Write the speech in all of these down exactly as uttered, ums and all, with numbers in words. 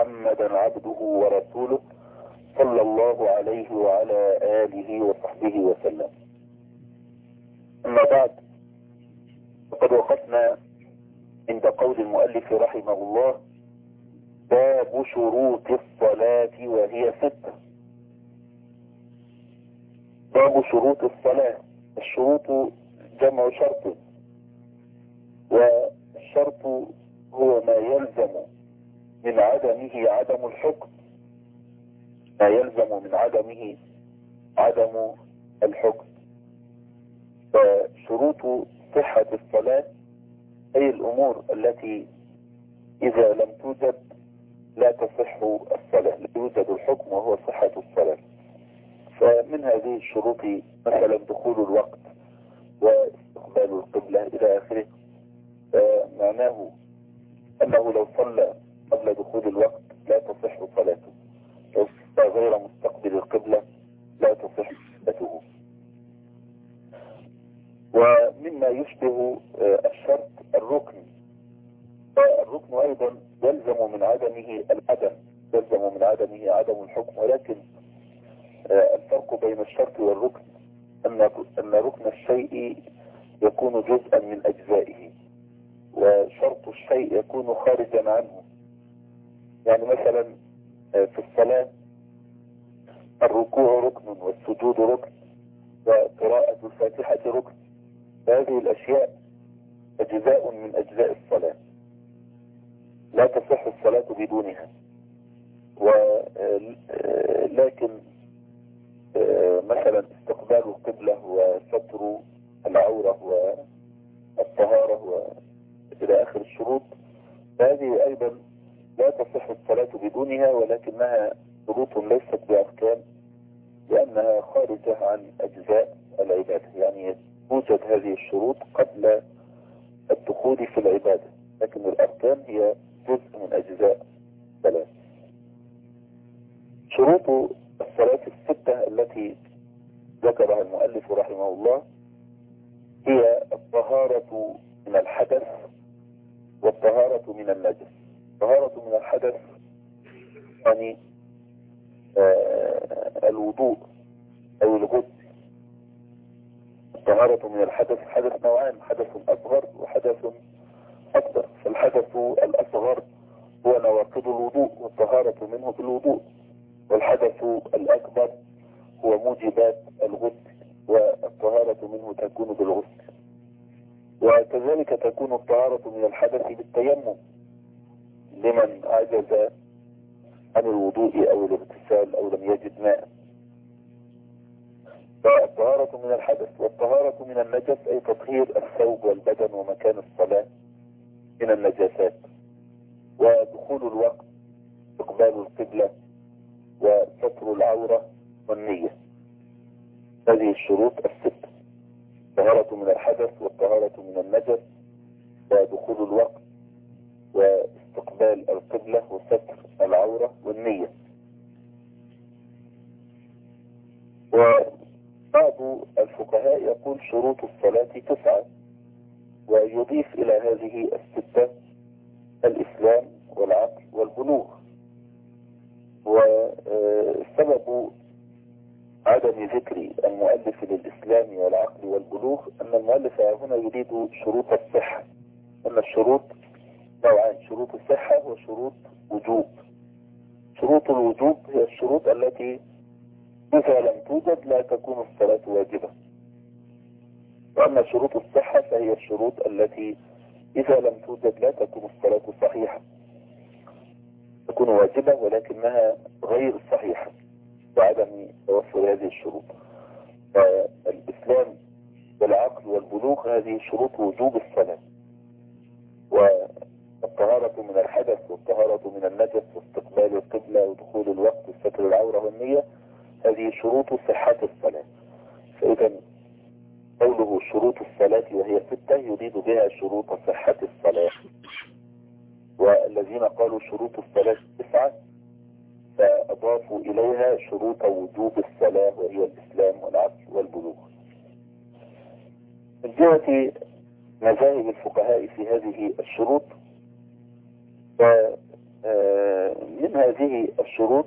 محمدا عبده ورسوله صلى الله عليه وعلى آله وصحبه وسلم. أما بعد، فقد وقفنا عند قول المؤلف رحمه الله: باب شروط الصلاة وهي ستة. باب شروط الصلاة. الشروط جمع شرط، والشرط هو ما يلزم من عدمه عدم الحكم، ما يلزم من عدمه عدم الحكم. فشروط صحة الصلاة أي الأمور التي إذا لم توجد لا تصح الصلاة، لا يوجد الحكم وهو صحة الصلاة. فمن هذه الشروط مثلا دخول الوقت واستقبال القبلة إلى آخره. معناه أنه لو صلى قبل دخول الوقت لا تصح صلاته، لو صلى غير مستقبل القبلة لا تصح صلاته. ومما يشبه الشرط الركن، الركن أيضا يلزم من عدمه العدم، يلزم من عدمه عدم الحكم، ولكن الفرق بين الشرط والركن أن أن ركن الشيء يكون جزءا من أجزائه، وشرط الشيء يكون خارجا عنه. يعني مثلا في الصلاة الركوع ركن والسجود ركن وقراءة الفاتحة ركن، فهذه الأشياء أجزاء من أجزاء الصلاة لا تصح الصلاة بدونها. ولكن مثلا استقبال القبلة وستر العورة والطهارة وإلى آخر الشروط، فهذه أيضا لا تصح الصلاة بدونها، ولكنها شروط ليست بأركان لأنها خارجة عن أجزاء العبادة. يعني توجد هذه الشروط قبل الدخول في العبادة، لكن الأركان هي جزء من أجزاء الصلاة. شروط الصلاة الستة التي ذكرها المؤلف رحمه الله هي الطهارة من الحدث والطهارة من النجس. الطهارة من الحدث يعني آه الوضوء أو الغسل. الطهارة من الحدث، حدث نوعان: حدث أصغر وحدث أكبر. فالحدث الأصغر هو نواقض الوضوء والطهارة منه بالوضوء، والحدث الأكبر هو موجبات الغسل والطهارة منه تكون بالغسل. وكذلك تكون الطهارة من الحدث بالتيمم لمن عجز عن الوضوء أو الاغتسال أو لم يجد ماء. فالطهارة من الحدث. والطهارة من النجس أي تطهير الثوب والبدن ومكان الصلاة من النجاسات. ودخول الوقت، استقبال القبلة، وستر العورة والنية. هذه الشروط الست: الطهارة من الحدث والطهارة من النجس ودخول الوقت واستقبال القبلة وستر العورة والنية. وبعض الفقهاء يقول شروط الصلاة تسعة، ويضيف إلى هذه الستة الإسلام والعقل والبلوغ. والسبب عدم ذكر المؤلف للإسلام والعقل والبلوغ أن المؤلف هنا يريد شروط الصحة، أن الشروط نوعان: شروط الصحة وشروط وجوب. شروط الوجوب هي الشروط التي إذا لم توجد لا تكون الصلاة واجبة، وأما شروط الصحة فهي الشروط التي إذا لم توجد لا تكون الصلاة صحيحة، تكون واجبة ولكنها غير صحيحة بعدم توفر هذه الشروط. فالإسلام والعقل والبلوغ هذه شروط وجوب الصلاة. والطهارة من الحدث والطهارة من النجس واستقبال القبلة ودخول الوقت وستر العورة والنية هذه شروط صحة الصلاة. فإذا قوله شروط الصلاة وهي ستة يريد بها شروط صحة الصلاة. والذين قالوا شروط الصلاة تسعة فأضافوا إليها شروط وجوب الصلاة وهي الإسلام والعقل والبلوغ. من جهة مذاهب الفقهاء في هذه الشروط، من هذه الشروط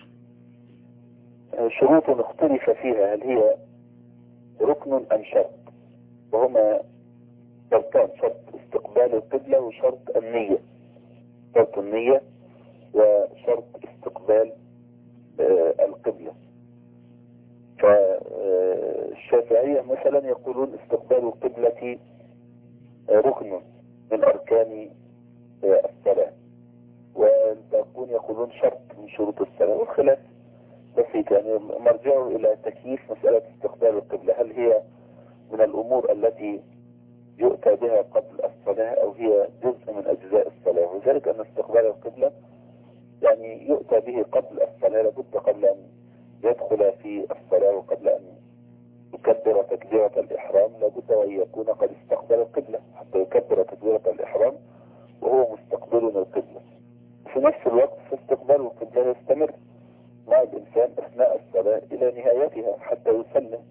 شروط اختلف فيها هل هي ركن أم شرط، وهما شرطان: شرط استقبال القبلة وشرط النية. شرط النية وشرط استقبال القبلة. فالشافعية مثلا يقولون استقبال القبلة ركن من أركان الصلاة، والباقون يقولون شرط من شروط الصلاة. والخلاف بسيط، يعني مرجعه إلى تكييف مسألة استقبال القبلة، هل هي من الأمور التي يؤتى بها قبل الصلاة أو هي جزء من أجزاء الصلاة. وذلك أن استقبال القبلة يعني يؤتى به قبل الصلاة، لابد قبل أن يدخل في الصلاة وقبل أن يكبر تكبيرة الإحرام لابد أن يكون قد استقبل القبلة حتى يكبر تكبيرة الإحرام وهو مستقبل القبلة. في نفس الوقت فاستقبال القبلة يستمر مع الإنسان أثناء الصلاة إلى نهايتها حتى يسلم.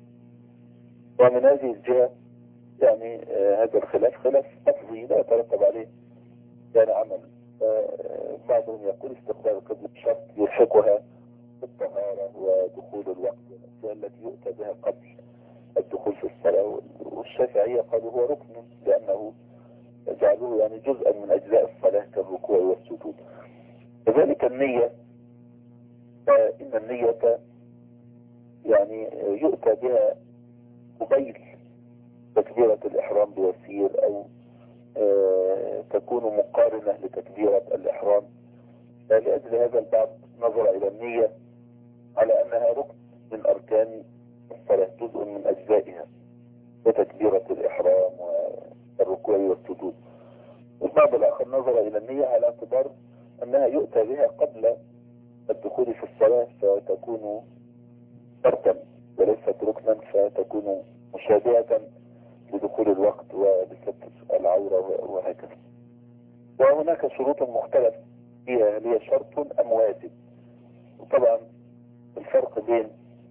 ومن هذه الجهة يعني آه هذا الخلاف خلاف لفظي لا يترتب عليه يعني عمل. آه بعضهم يقول استقبال القبلة شرط يلحقها بالطهارة ودخول الوقت والأشياء التي يؤتى بها قبل الدخول في الصلاة، والشافعية قالوا هو ركن لأنه جعلوه يعني جزءا من أجزاء الصلاة كالركوع والسجود. كذلك النية، فإن النية يعني يؤتى بها قبيل تكبيرة الإحرام بيسير أو آه تكون مقارنة لتكبيرة الإحرام. لأجل هذا البعض نظر إلى النية على أنها ركن من أركان الصلاة، جزء من أجزائها وتكبيرة الإحرام والركوع والسجود. والبعض الآخر نظر إلى النية على اعتبار أنها يؤتى بها قبل الدخول في الصلاة فتكون شرطا وليست ركنا، فتكون مشابهة لدخول الوقت ولستر العورة وهكذا. وهناك شروط مختلف فيها هل هي شرط أم واجب. وطبعا الفرق بين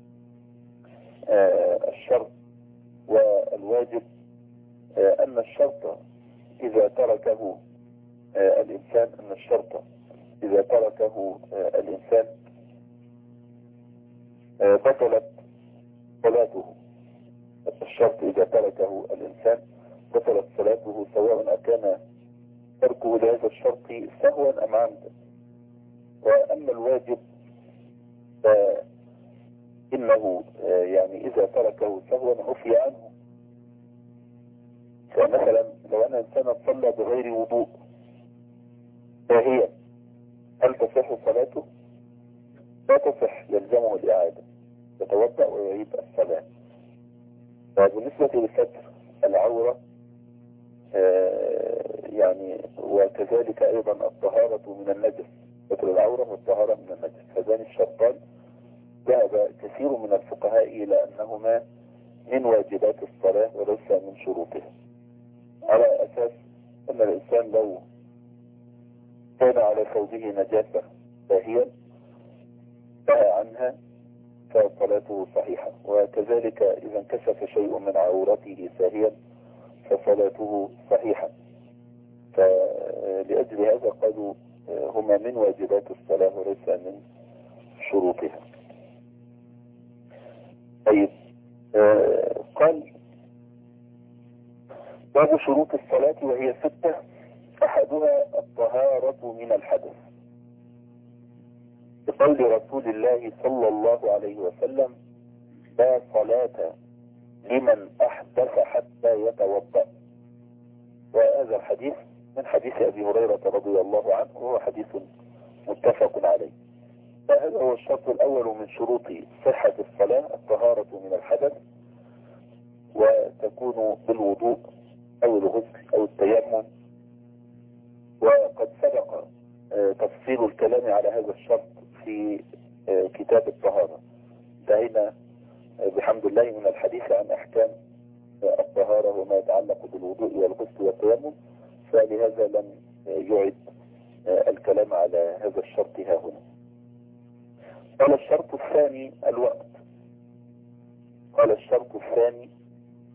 آه الشرط والواجب آه أن الشرط إذا تركه آه الإنسان أن الشرط إذا تركه آه الإنسان آه بطلت صلاته. الشرط إذا تركه الإنسان بطلت صلاته سواء أكان تركه لهذا الشرط سهوا أم عمدا. وأما الواجب فإنه يعني إذا تركه سهوا عفي عنه. فمثلا لو أن إنسانا صلى بغير وضوء فهي هل تصح صلاته؟ لا تصح، يلزمه الإعادة، يتوضأ ويعيد الصلاة. وبالنسبة لستر العورة يعني وكذلك أيضا الطهارة من النجس، ستر العورة والطهارة من النجس، هذان الشرطان ذهب كثير من الفقهاء إلى أنهما من واجبات الصلاة وليس من شروطها، على أساس أن الإنسان لو كان على ثوبه نجاسة باهيا نهى عنها فصلاته صحيحة، وكذلك إذا انكشف شيء من عورته ساهيا فصلاته صحيحة. فلأجل هذا قالوا هما من واجبات الصلاة وليس من شروطها. طيب آه قال باب شروط الصلاة وهي ستة، أحدها الطهارة من الحدث، بقول رسول الله صلى الله عليه وسلم لا صلاة لمن أحدث حتى يتوضأ. وهذا الحديث من حديث أبي هريرة رضي الله عنه وهو حديث متفق عليه. فهذا هو الشرط الأول من شروط صحة الصلاة، الطهارة من الحدث، وتكون بالوضوء أو الغسل أو التيمم. وقد سبق تفصيل الكلام على هذا الشرط في كتاب الطهارة. انتهينا بحمد الله من الحديث عن أحكام الطهارة وما يتعلق بالوضوء والغسل والتيمم، فلهذا لم يعد الكلام على هذا الشرط ها هنا. قال الشرط الثاني الوقت. قال الشرط الثاني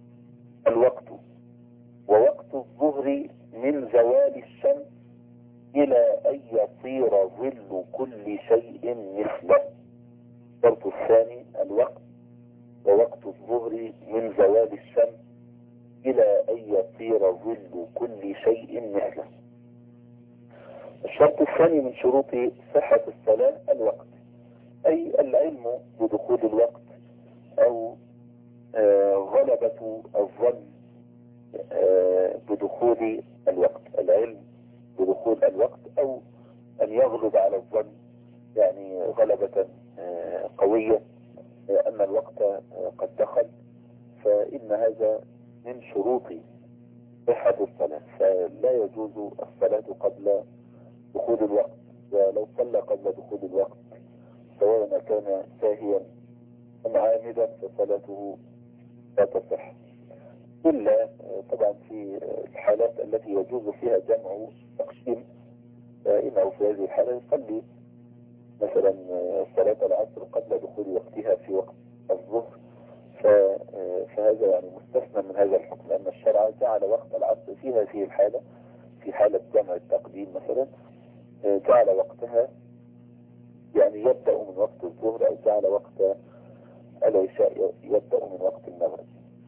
الوقت، ووقت الظهر من زوال الشمس إلى أن يصير ظل كل شيء مثله. الشرط الثاني الوقت، ووقت الظهر من زوال الشمس إلى أن يصير ظل كل شيء مثله. الشرط الثاني من شروط صحة الصلاة الوقت، أي العلم بدخول الوقت أو آه غلبة الظن آه بدخول الوقت، العلم بدخول الوقت أو أن يغلب على الظن، يعني غلبة آه قوية آه أن الوقت آه قد دخل، فإن هذا من شروط صحة الصلاة. فلا يجوز الصلاة قبل دخول الوقت، ولو صلى قبل دخول الوقت سواء كان ساهيا أم عامدا فصلاته لا تصح، إلا طبعا في الحالات التي يجوز فيها جمع تقسيم، فإنه في هذه الحالة يصلي مثلا صلاة العصر قبل دخول وقتها في وقت الظهر، فهذا يعني مستثنى من هذا الحكم، لأن الشرع جعل وقت العصر في هذه الحالة، في حالة جمع التقديم مثلا، جعل وقتها يعني يبدأ من وقت الظهر، أو جعل وقت العشاء يبدأ من وقت المغرب.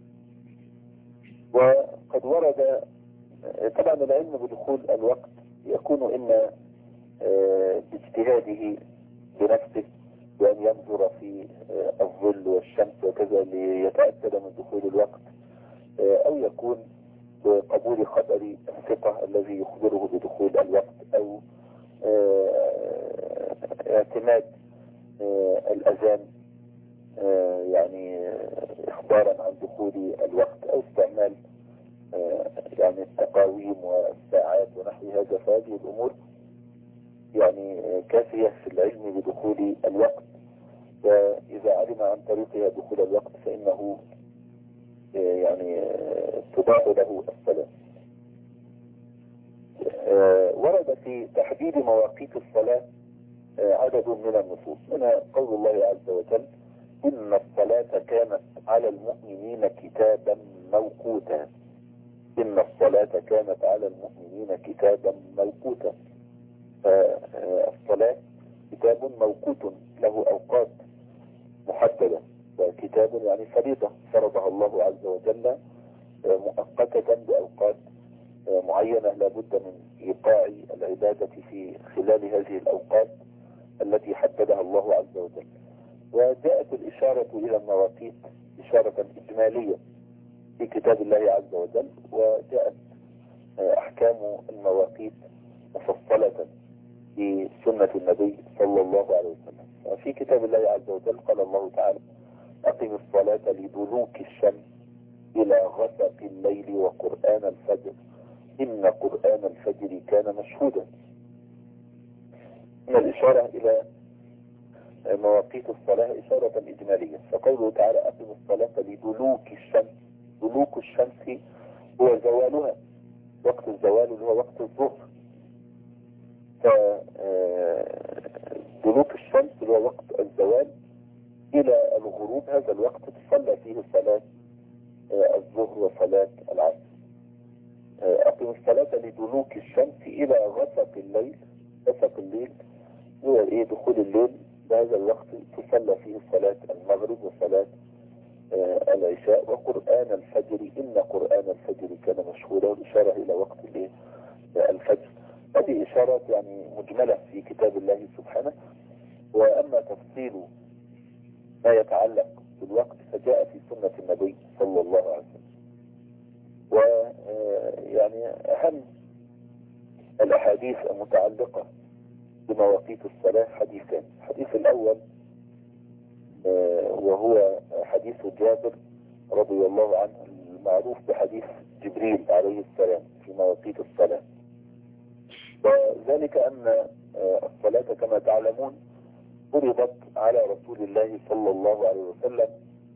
وقد ورد طبعا العلم بدخول الوقت يكون إما باجتهاده بنفسه، بأن ينظر في الظل والشمس وكذا ليتأكد من دخول الوقت، أو يكون بقبول خبر الثقة الذي يخبره بدخول الوقت، أو اعتماد الأذان يعني إخبارا عن دخول الوقت، أو استعمال يعني التقاويم والساعات ونحو هذا. فهذه الأمور يعني كافية في العلم بدخول الوقت، وإذا علم عن طريقها دخول الوقت فإنه يعني تباح له الصلاة. ورد في تحديد مواقيت الصلاة عدد من النصوص، منها قول الله عز وجل: إن الصلاة كانت على المؤمنين كتابا موقوتا. إن الصلاة كانت على المؤمنين كتابا موقوتا. فالصلاة كتاب موقوت له أوقات محددة، وكتاب يعني فريضة فرضها الله عز وجل مؤقتة بأوقات معينة لا بد من إيقاع العبادة في خلال هذه الأوقات التي حددها الله عز وجل. وجاءت الإشارة إلى المواقيت إشارة إجمالية في كتاب الله عز وجل، وجاءت أحكام المواقيت مفصلة في سنة النبي صلى الله عليه وسلم. في كتاب الله عز وجل قال الله تعالى: أقم الصلاة لدلوك الشمس إلى غسق الليل وقرآن الفجر إن قرآن الفجر كان مشهودا. من الإشارة إلى مواقيت الصلاة إشارة إجمالية. فقوله تعالى: أقم الصلاة لدلوك الشمس، دلوك الشمس هو زوالها، وقت الزوال اللي هو وقت الظهر. فدلوك الشمس اللي هو وقت الزوال إلى الغروب، هذا الوقت تصلى فيه صلاة الظهر وصلاة العصر. أقم الصلاة لدلوك الشمس إلى غسق الليل. غسق الليل هو إيه؟ دخول الليل، بهذا الوقت تصلى فيه صلاة المغرب وصلاة العشاء وقرآن الفجر إن قرآن الفجر كان مشهودا، والإشارة إلى وقت الإيه؟ الفجر. هذه إشارات يعني مجملة في كتاب الله سبحانه. وأما تفصيل ما يتعلق بالوقت فجاء في سنة النبي صلى الله عليه وسلم. ويعني أهم الأحاديث المتعلقة بمواقيت الصلاة حديثان. الحديث الأول وهو حديث جابر رضي الله عنه المعروف بحديث جبريل عليه السلام في مواقيت الصلاة، وذلك أن الصلاة كما تعلمون فرضت على رسول الله صلى الله عليه وسلم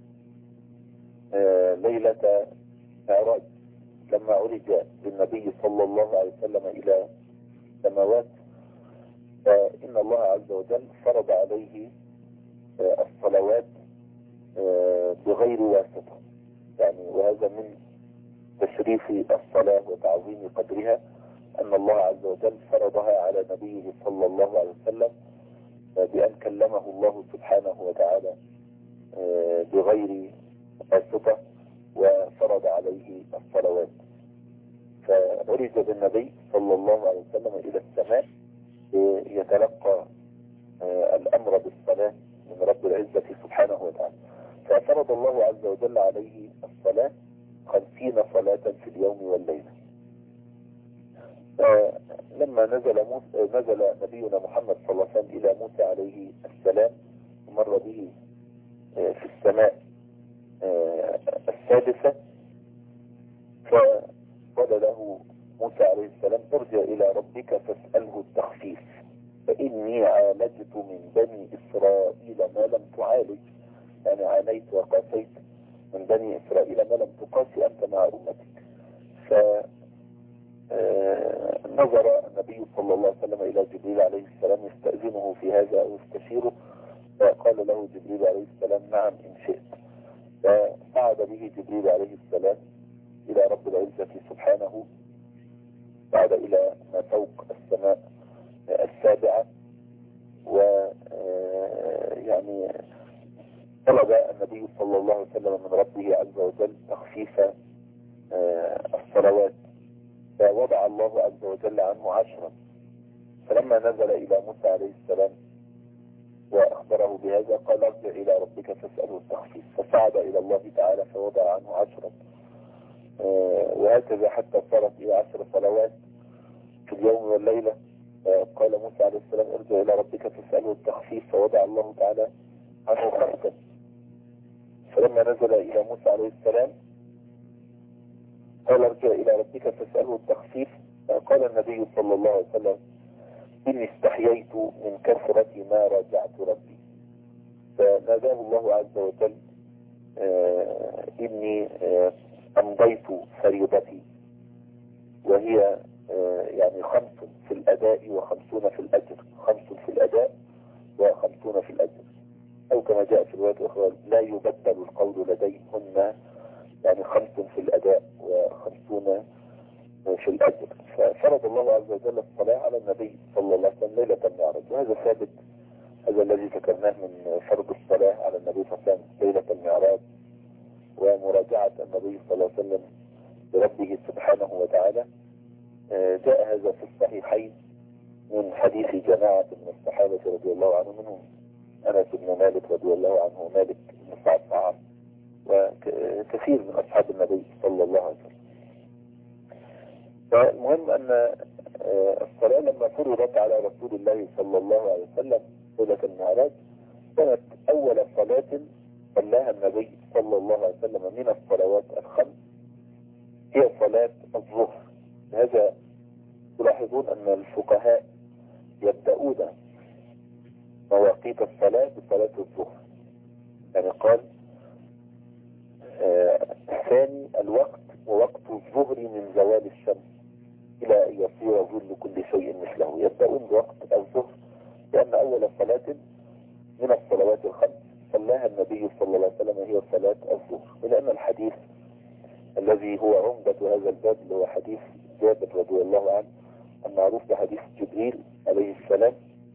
ليلة معراج، لما عرج بالنبي صلى الله عليه وسلم إلى السماوات، فإن الله عز وجل فرض عليه الصلوات بغير واسطة، يعني وهذا من تشريف الصلاة وتعظيم قدرها أن الله عز وجل فرضها على نبيه صلى الله عليه وسلم بأن كلمه الله سبحانه وتعالى بغير واسطة وفرض عليه الصلوات. فعرج بالنبي صلى الله عليه وسلم إلى السماء يتلقى الأمر بالصلاة من رب العزة سبحانه وتعالى، ففرض الله عز وجل عليه الصلاة خمسين صلاة في اليوم والليلة. لما نزل موسى نزل نبينا محمد صلى الله عليه وسلم إلى موسى عليه السلام ومر به في السماء السادسة، فقال له موسى عليه السلام ارجع إلى ربك فاسأله التخفيف فإني عالجت من بني إسرائيل ما لم تعالج، يعني عانيت وقاسيت من بني إسرائيل ما لم تقاسي أنت مع أمتك. فنظر النبي صلى الله عليه وسلم إلى جبريل عليه السلام يستأذنه في هذا أو يستشيره، فقال له جبريل عليه السلام نعم إن شئت. فصعد به جبريل عليه السلام إلى رب العزة سبحانه، بعد إلى ما فوق السماء السابعة، ويعني طلب النبي صلى الله عليه وسلم من ربه عز وجل تخفيف الصلوات، فوضع الله عز وجل عنه عشرا. فلما نزل إلى موسى عليه السلام وأخبره بهذا قال ارجع إلى ربك فاسأله التخفيف، فصعد إلى الله تعالى فوضع عنه عشرا، وهكذا حتى صارت إلى عشر صلوات في اليوم والليلة. قال موسى عليه السلام ارجع إلى ربك فاسأله التخفيف، فوضع الله تعالى عنه خمسا. فلما نزل إلى موسى عليه السلام قال ارجع إلى ربك فاسأله التخفيف، قال النبي صلى الله عليه وسلم إني استحييت من كثرة ما راجعت ربي، فناداه الله عز وجل آه إني آه أمضيت فريضتي، وهي آه يعني خمس في الأداء وخمسون في الأجر، خمس في الأداء وخمسون في الأجر، أو كما جاء في الرواية الأخرى لا يبدل القول لديهن، يعني خمس في الأداء وخمسون في الأجر. ففرض الله عز وجل الصلاة على النبي صلى الله عليه وسلم ليلة المعراج، وهذا ثابت، هذا الذي ذكرناه من فرض الصلاة على النبي صلى الله عليه وسلم ليلة المعراج ومراجعة النبي صلى الله عليه وسلم بربه سبحانه وتعالى. جاء هذا في الصحيحين من حديث جماعة من الصحابة رضي الله عنهم، منهم أنس بن مالك رضي الله عنه، مالك بن صعصعة، وكثير من أصحاب النبي صلى الله عليه وسلم. فالمهم أن الصلاة لما فرضت على رسول الله صلى الله عليه وسلم ليلة المعراج كانت أول صلاة صلاها النبي صلى الله عليه وسلم من الصلوات الخمس هي صلاة الظهر. هذا تلاحظون أن الفقهاء يبدأون مواقيت الصلاة بصلاة الظهر، يعني قال آه ثاني الوقت ووقت الظهر من زوال الشمس إلى أن يصير ظل كل شيء مثله. يبدأون بوقت الظهر لأن أول صلاة من الصلوات الخمس صلاها النبي صلى الله عليه وسلم هي صلاة الظهر، ولأن الحديث الذي هو عمدة هذا الباب اللي هو حديث جابر رضي الله عنه المعروف بحديث جبريل عليه السلام،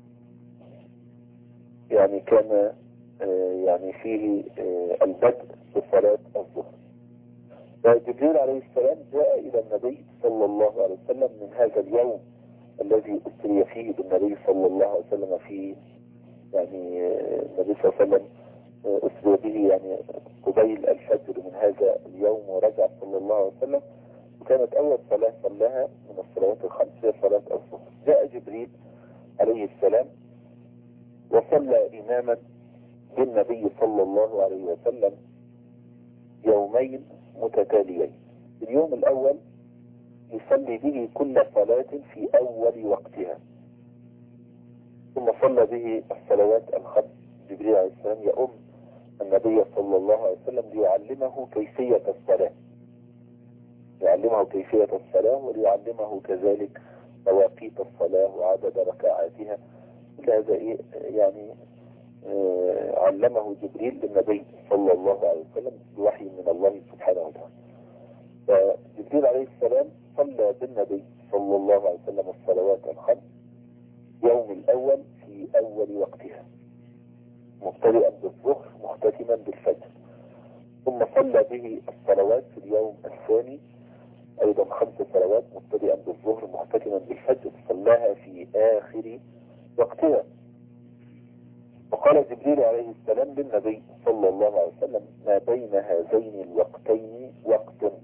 يعني كان يعني فيه البدء بصلاة الظهر. فجبريل عليه السلام جاء إلى النبي صلى الله عليه وسلم من هذا اليوم الذي أسري فيه بالنبي صلى الله عليه وسلم، في يعني النبي صلى الله عليه وسلم أسري به يعني قبيل الفجر من هذا اليوم ورجع صلى الله عليه وسلم، وكانت أول صلاة صلاها من الصلوات الخمس هي صلاة الظهر. جاء جبريل عليه السلام وصلى إماما بالنبي صلى الله عليه وسلم يومين متتاليين. اليوم الأول يصلي به كل صلاة في أول وقتها، ثم صلى به الصلوات الخمس. جبريل عليه السلام يؤم النبي صلى الله عليه وسلم ليعلمه كيفية الصلاة، يعلمه كيفية الصلاة وليعلمه كذلك مواقيت الصلاة وعدد ركعاتها. هذا يعني آه علمه جبريل للنبي صلى الله عليه وسلم بوحي من الله سبحانه وتعالى. فجبريل عليه السلام صلى بالنبي صلى الله عليه وسلم الصلوات الخمس يوم الأول في أول وقتها مبتدئا بالظهر مختتما بالفجر، ثم صلى به الصلوات في اليوم الثاني أيضا خمس صلوات مبتدئا بالظهر مختتما بالفجر، صلاها في آخر وقتها. وقال جبريل عليه السلام للنبي صلى الله عليه وسلم: ما بين هذين الوقتين وقت.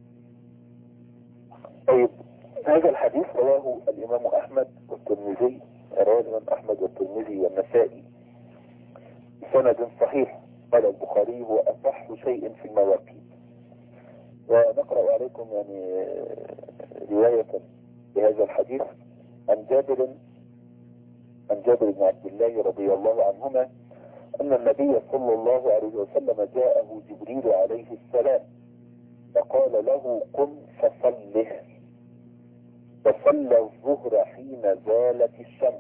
طيب، هذا الحديث رواه الإمام أحمد والترمذي، رواه الإمام أحمد والترمذي والنسائي بسند صحيح. قال البخاري: هو أصح شيء في المواقيت. ونقرأ عليكم يعني رواية بهذا الحديث عن جابر عن جابر بن عبد الله رضي الله عنهما أن النبي صلى الله عليه وسلم جاءه جبريل عليه السلام فقال له: قم فصله. فصلى الظهر حين زالت الشمس،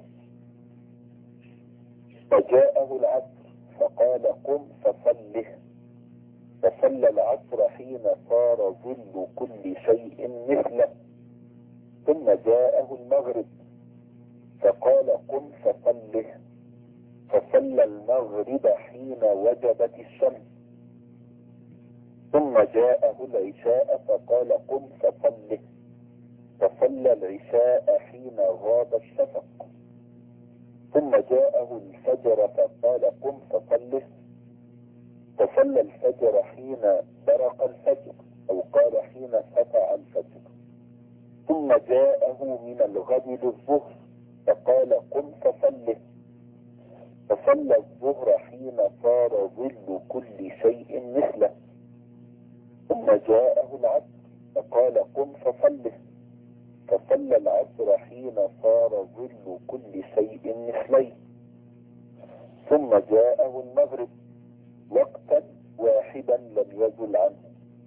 فجاءه العصر فقال: قم فصله. فصلى العصر حين صار ظل كل شيء مثله، ثم جاءه المغرب فقال: قم فصله. فصلى المغرب حين وجبت الشمس، ثم جاءه العشاء فقال: قم فصله. فصلى العشاء حين غاب الشفق، ثم جاءه الفجر فقال: قم فصله. فصلى الفجر حين برق الفجر، أو قال حين سطع الفجر. ثم جاءه من الغد للظهر فقال: قم فصله. فصلى الظهر حين صار ظل كل شيء مثله، ثم جاءه العصر فقال: قم فصله. فصلى العصر حين صار ظل كل شيء مثليه، ثم جاءه المغرب وقتا واحدا لم يزل عنه،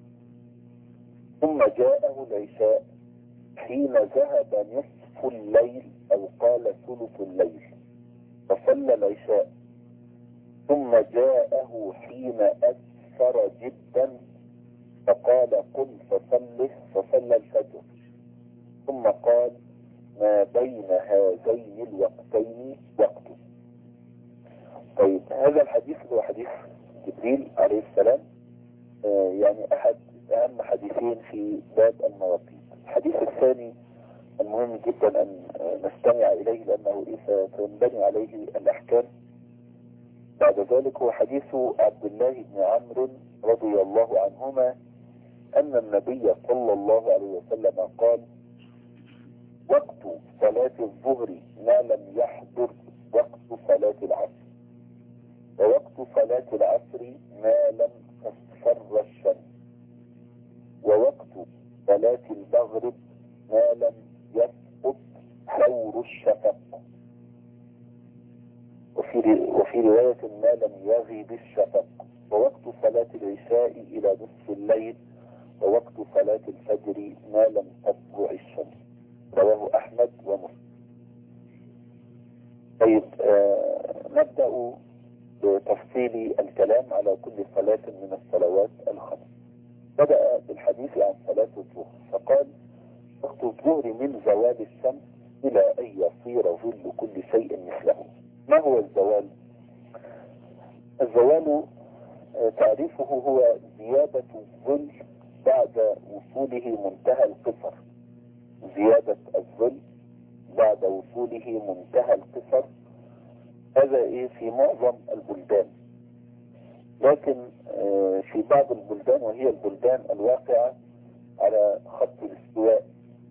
ثم جاءه العشاء حين ذهب نصف الليل، أو قال ثلث الليل، فصلى العشاء. ثم جاءه حين أسفر جدا فقال: قم فصله. فصلى الفجر، ثم قال: ما بين هذين الوقتين وقت. طيب، هذا الحديث هو حديث جبريل عليه السلام، آه يعني أحد أهم حديثين في باب المواقيت. الحديث الثاني المهم جدا أن نستمع إليه لأنه سينبني عليه الأحكام بعد ذلك، هو حديث عبد الله بن عمرو رضي الله عنهما أن النبي صلى الله عليه وسلم قال: وقت صلاة الظهر ما لم يحضر وقت صلاة العصر، ووقت صلاة العصر ما لم تصفر الشمس، ووقت صلاة المغرب ما لم يسقط حور الشفق، وفي وفي رواية ما لم يغيب الشفق، ووقت صلاة العشاء إلى نصف الليل، ووقت صلاة الفجر ما لم تطلع الشمس. رواه أحمد ومسلم. طيب، آه نبدأ بتفصيل الكلام على كل صلاة من الصلوات الخمس. بدأ بالحديث عن صلاة الظهر فقال: وقت الظهر من زوال الشمس إلى أن يصير ظل كل شيء مثله. ما هو الزوال؟ الزوال تعريفه هو زيادة الظل بعد وصوله منتهى القصر، زيادة الظل بعد وصوله منتهى القصر. هذا إيه في معظم البلدان، لكن في بعض البلدان وهي البلدان الواقعة على خط الاستواء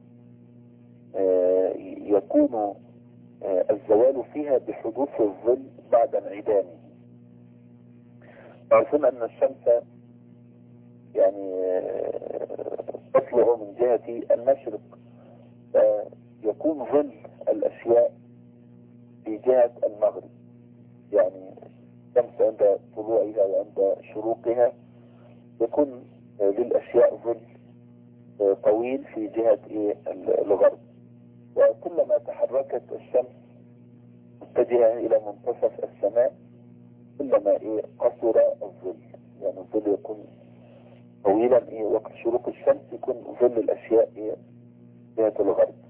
يكون الزوال فيها بحدوث الظل بعد انعدامه. عارفين أن الشمس يعني تطلع من جهة المشرق، فيكون ظل الأشياء في جهة المغرب، يعني الشمس عند طلوعها وعند شروقها يكون للأشياء ظل طويل في جهة الغرب، وكلما تحركت الشمس متجهة إلى منتصف السماء كلما إيه قصر الظل، يعني الظل يكون طويلا إيه وقت شروق الشمس يكون ظل الأشياء إيه جهة الغرب.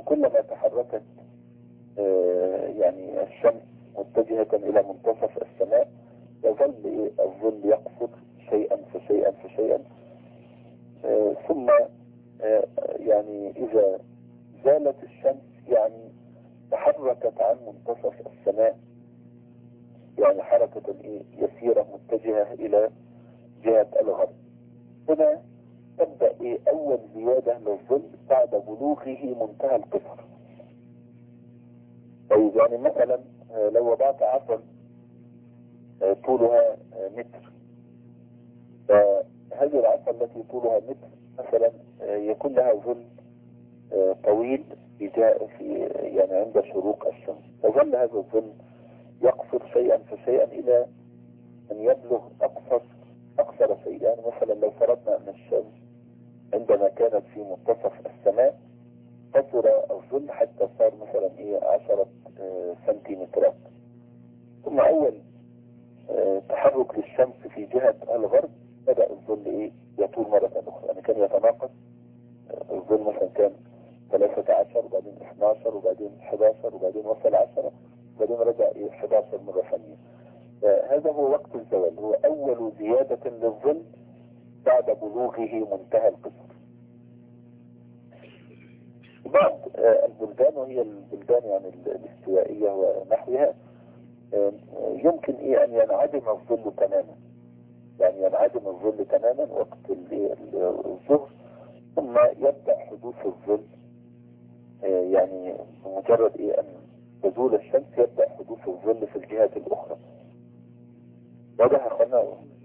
كلما تحركت آه يعني الشمس متجهة إلى منتصف السماء يظل إيه الظل يقصر شيئا فشيئا فشيئا آه ثم آه يعني إذا زالت الشمس يعني تحركت عن منتصف السماء، يعني حركة إيه يسيرة متجهة إلى جهة الغرب. هنا تبدأ إيه أول زيادة للظل بعد بلوغه منتهى القصر. طيب يعني مثلا لو وضعت عصا طولها متر، فهذه العصا التي طولها متر مثلا يكون لها ظل طويل في يعني عند شروق الشمس، وظل هذا الظل يقصر شيئا فشيئا إلى أن يبلغ أقصر أقصر شيء. يعني مثلا لو فرضنا أن الشمس عندما كانت في منتصف السماء قصر الظل حتى صار مثلا إيه عشرة سنتيمترات، ثم أول تحرك للشمس في جهة الغرب بدأ الظل إيه يطول مرة أخرى. يعني كان يتناقص الظل، مثلا كان ثلاثة عشر وبعدين اثني عشر وبعدين أحد عشر وبعدين وصل عشرة وبعدين رجع إيه أحد عشر مرة ثانية. هذا هو وقت الزوال، هو أول زيادة للظل بعد بلوغه منتهى القصر. بعض البلدان وهي البلدان يعني الاستوائية ونحوها يمكن إيه أن ينعدم الظل تماما، يعني ينعدم الظل تماما وقت الظهر، ثم يبدأ حدوث الظل يعني بمجرد إيه أن تزول الشمس يبدأ حدوث الظل في الجهات الأخرى. واضح أخوانا؟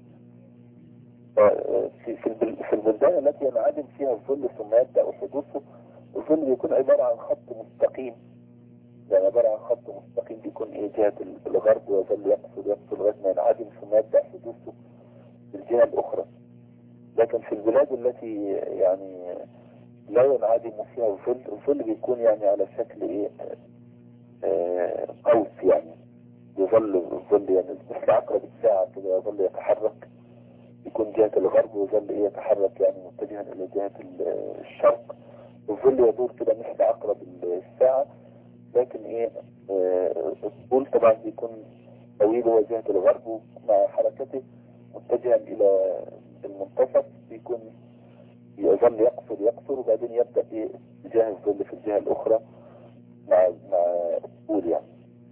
في في البلدان التي ينعدم فيها الظل ثم يبدأ حدوثه، الظل بيكون عبارة عن خط مستقيم، يعني عبارة عن خط مستقيم بيكون ايه جهة الغرب ويظل يقصر يقصر لغاية ما ينعدم ثم يبدأ حدوثه في الجهة الأخرى. لكن في البلاد التي يعني لا ينعدم فيها الظل، الظل بيكون يعني على شكل ايه آه قوس، يعني يظل الظل يعني مثل عقرب الساعة كده يظل يتحرك، يكون جهة الغرب ويظل ايه يتحرك يعني متجها الى جهة الشرق، الظل يدور كده مثل عقرب الساعة، لكن ايه آه الطول طبعا بيكون طويل هو جهة الغرب، ومع حركته متجها الى المنتصف بيكون يظل يقصر يقصر وبعدين يبدأ ايه اتجاه الظل في الجهة الاخرى مع مع الطول يعني.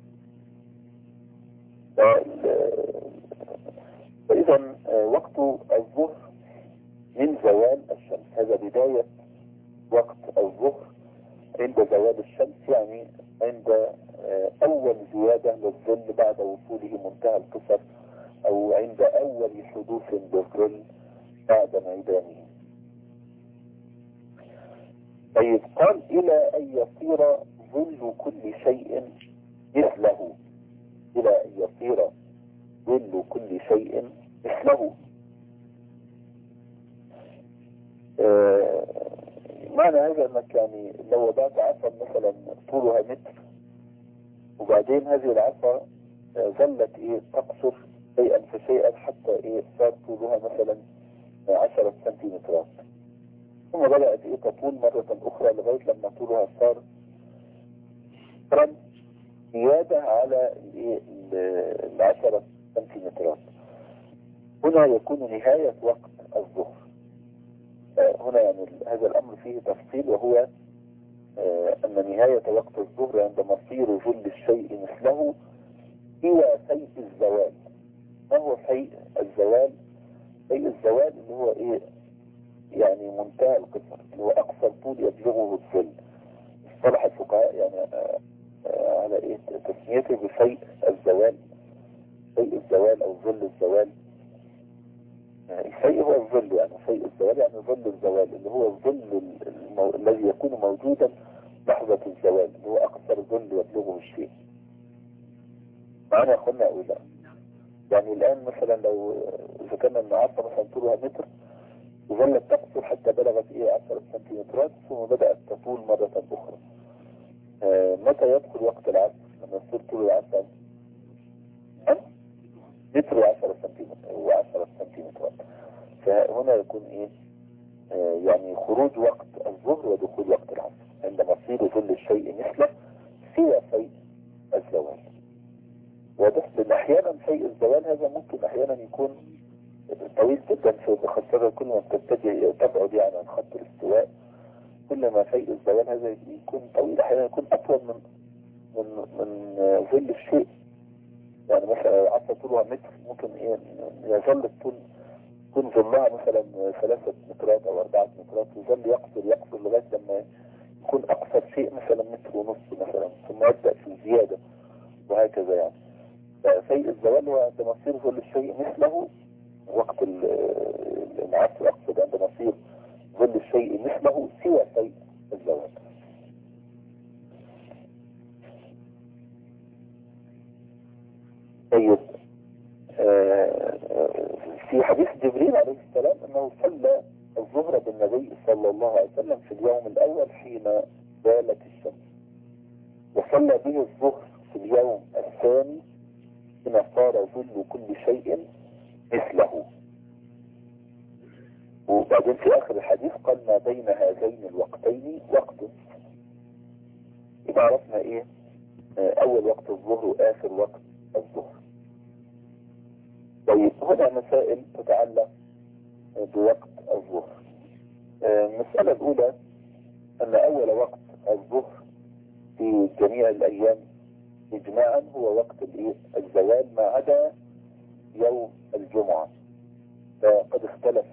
فاذا وقت الظهر من زوال الشمس، هذا بداية وقت الظهر عند زوال الشمس، يعني عند اول زيادة للظل بعد وصوله منتهى القصر، او عند اول حدوث للظل بعد ميدانه. طيب قال الى ان يصير ظل كل شيء مثله، الى ان يصير ظل كل شيء مثله. آه معنى هذا انك يعني لو وضعت عصا مثلا طولها متر وبعدين هذه العصا آه ظلت ايه تقصر شيئا فشيئا حتى ايه صار طولها مثلا عشرة سنتيمترات، ثم بدأت ايه تطول مرة اخرى لغاية لما طولها صار زيادة على الايه العشرة سنتيمترات. هنا يكون نهاية وقت الظهر. هنا يعني هذا الأمر فيه تفصيل، وهو أن نهاية وقت الظهر عند مصير ظل الشيء مثله هو فيء الزوال. ما هو فيء الزوال؟ فيء الزوال اللي هو إيه يعني منتهى القصر، اللي هو أقصر طول يبلغه الظل. اصطلح الفقهاء يعني على إيه تسميته بفيء الزوال، فيء الزوال أو ظل الزوال. الفيء هو الظل، يعني فيء الزوال يعني ظل الزوال، اللي هو الظل المو... الذي يكون موجودا لحظة الزوال، اللي هو أقصر ظل يبلغه الشيء. معنا يا أخوانا أو لا؟ يعني الآن مثلا لو ذكرنا أن عصا مثلا طولها متر وظلت تقصر حتى بلغت إيه عشرة سنتيمترات ثم بدأت تطول مرة أخرى. آه متى يدخل وقت العصر؟ لما يصير طول العصا متر وعشرة سنتيمتر وعشرة سنتيمترات، فهنا يكون ايه آه يعني خروج وقت الظهر ودخول وقت العصر عند مصير ظل الشيء مثله سوى فيء الزوال. واضح؟ لأن أحيانا فيء الزوال هذا ممكن أحيانا يكون طويل جدا، في خاصة كل ما تتجه تبعد يعني عن خط الاستواء، كل ما فيء الزوال هذا يكون طويل، أحيانا يكون أطول من من من ظل الشيء. يعني مثلا عصا طولها متر ممكن ايه يظل الطول يكون ظلها مثلا ثلاثة مترات او اربعة مترات، يظل يقصر يقصر لغاية لما يكون اقصر شيء مثلا متر ونص مثلا، ثم يبدأ في الزيادة وهكذا يعني. ففيء الزوال هو عند مصير ظل الشيء مثله وقت العصر، اقصد عند مصير ظل الشيء مثله سوى فيء الزوال. طيب آه في حديث جبريل عليه السلام انه صلى الظهر بالنبي صلى الله عليه وسلم في اليوم الاول حين زالت الشمس، وصلى به الظهر في اليوم الثاني حين صار ظل كل شيء مثله. وبعدين في اخر الحديث قال ما بين هذين الوقتين وقت. يبقى عرفنا ايه آه اول وقت الظهر واخر وقت الظهر. طيب هنا مسائل تتعلق بوقت الظهر. المسألة الأولى أن أول وقت الظهر في جميع الأيام إجماعا هو وقت الزوال ما عدا يوم الجمعة. فقد اختلف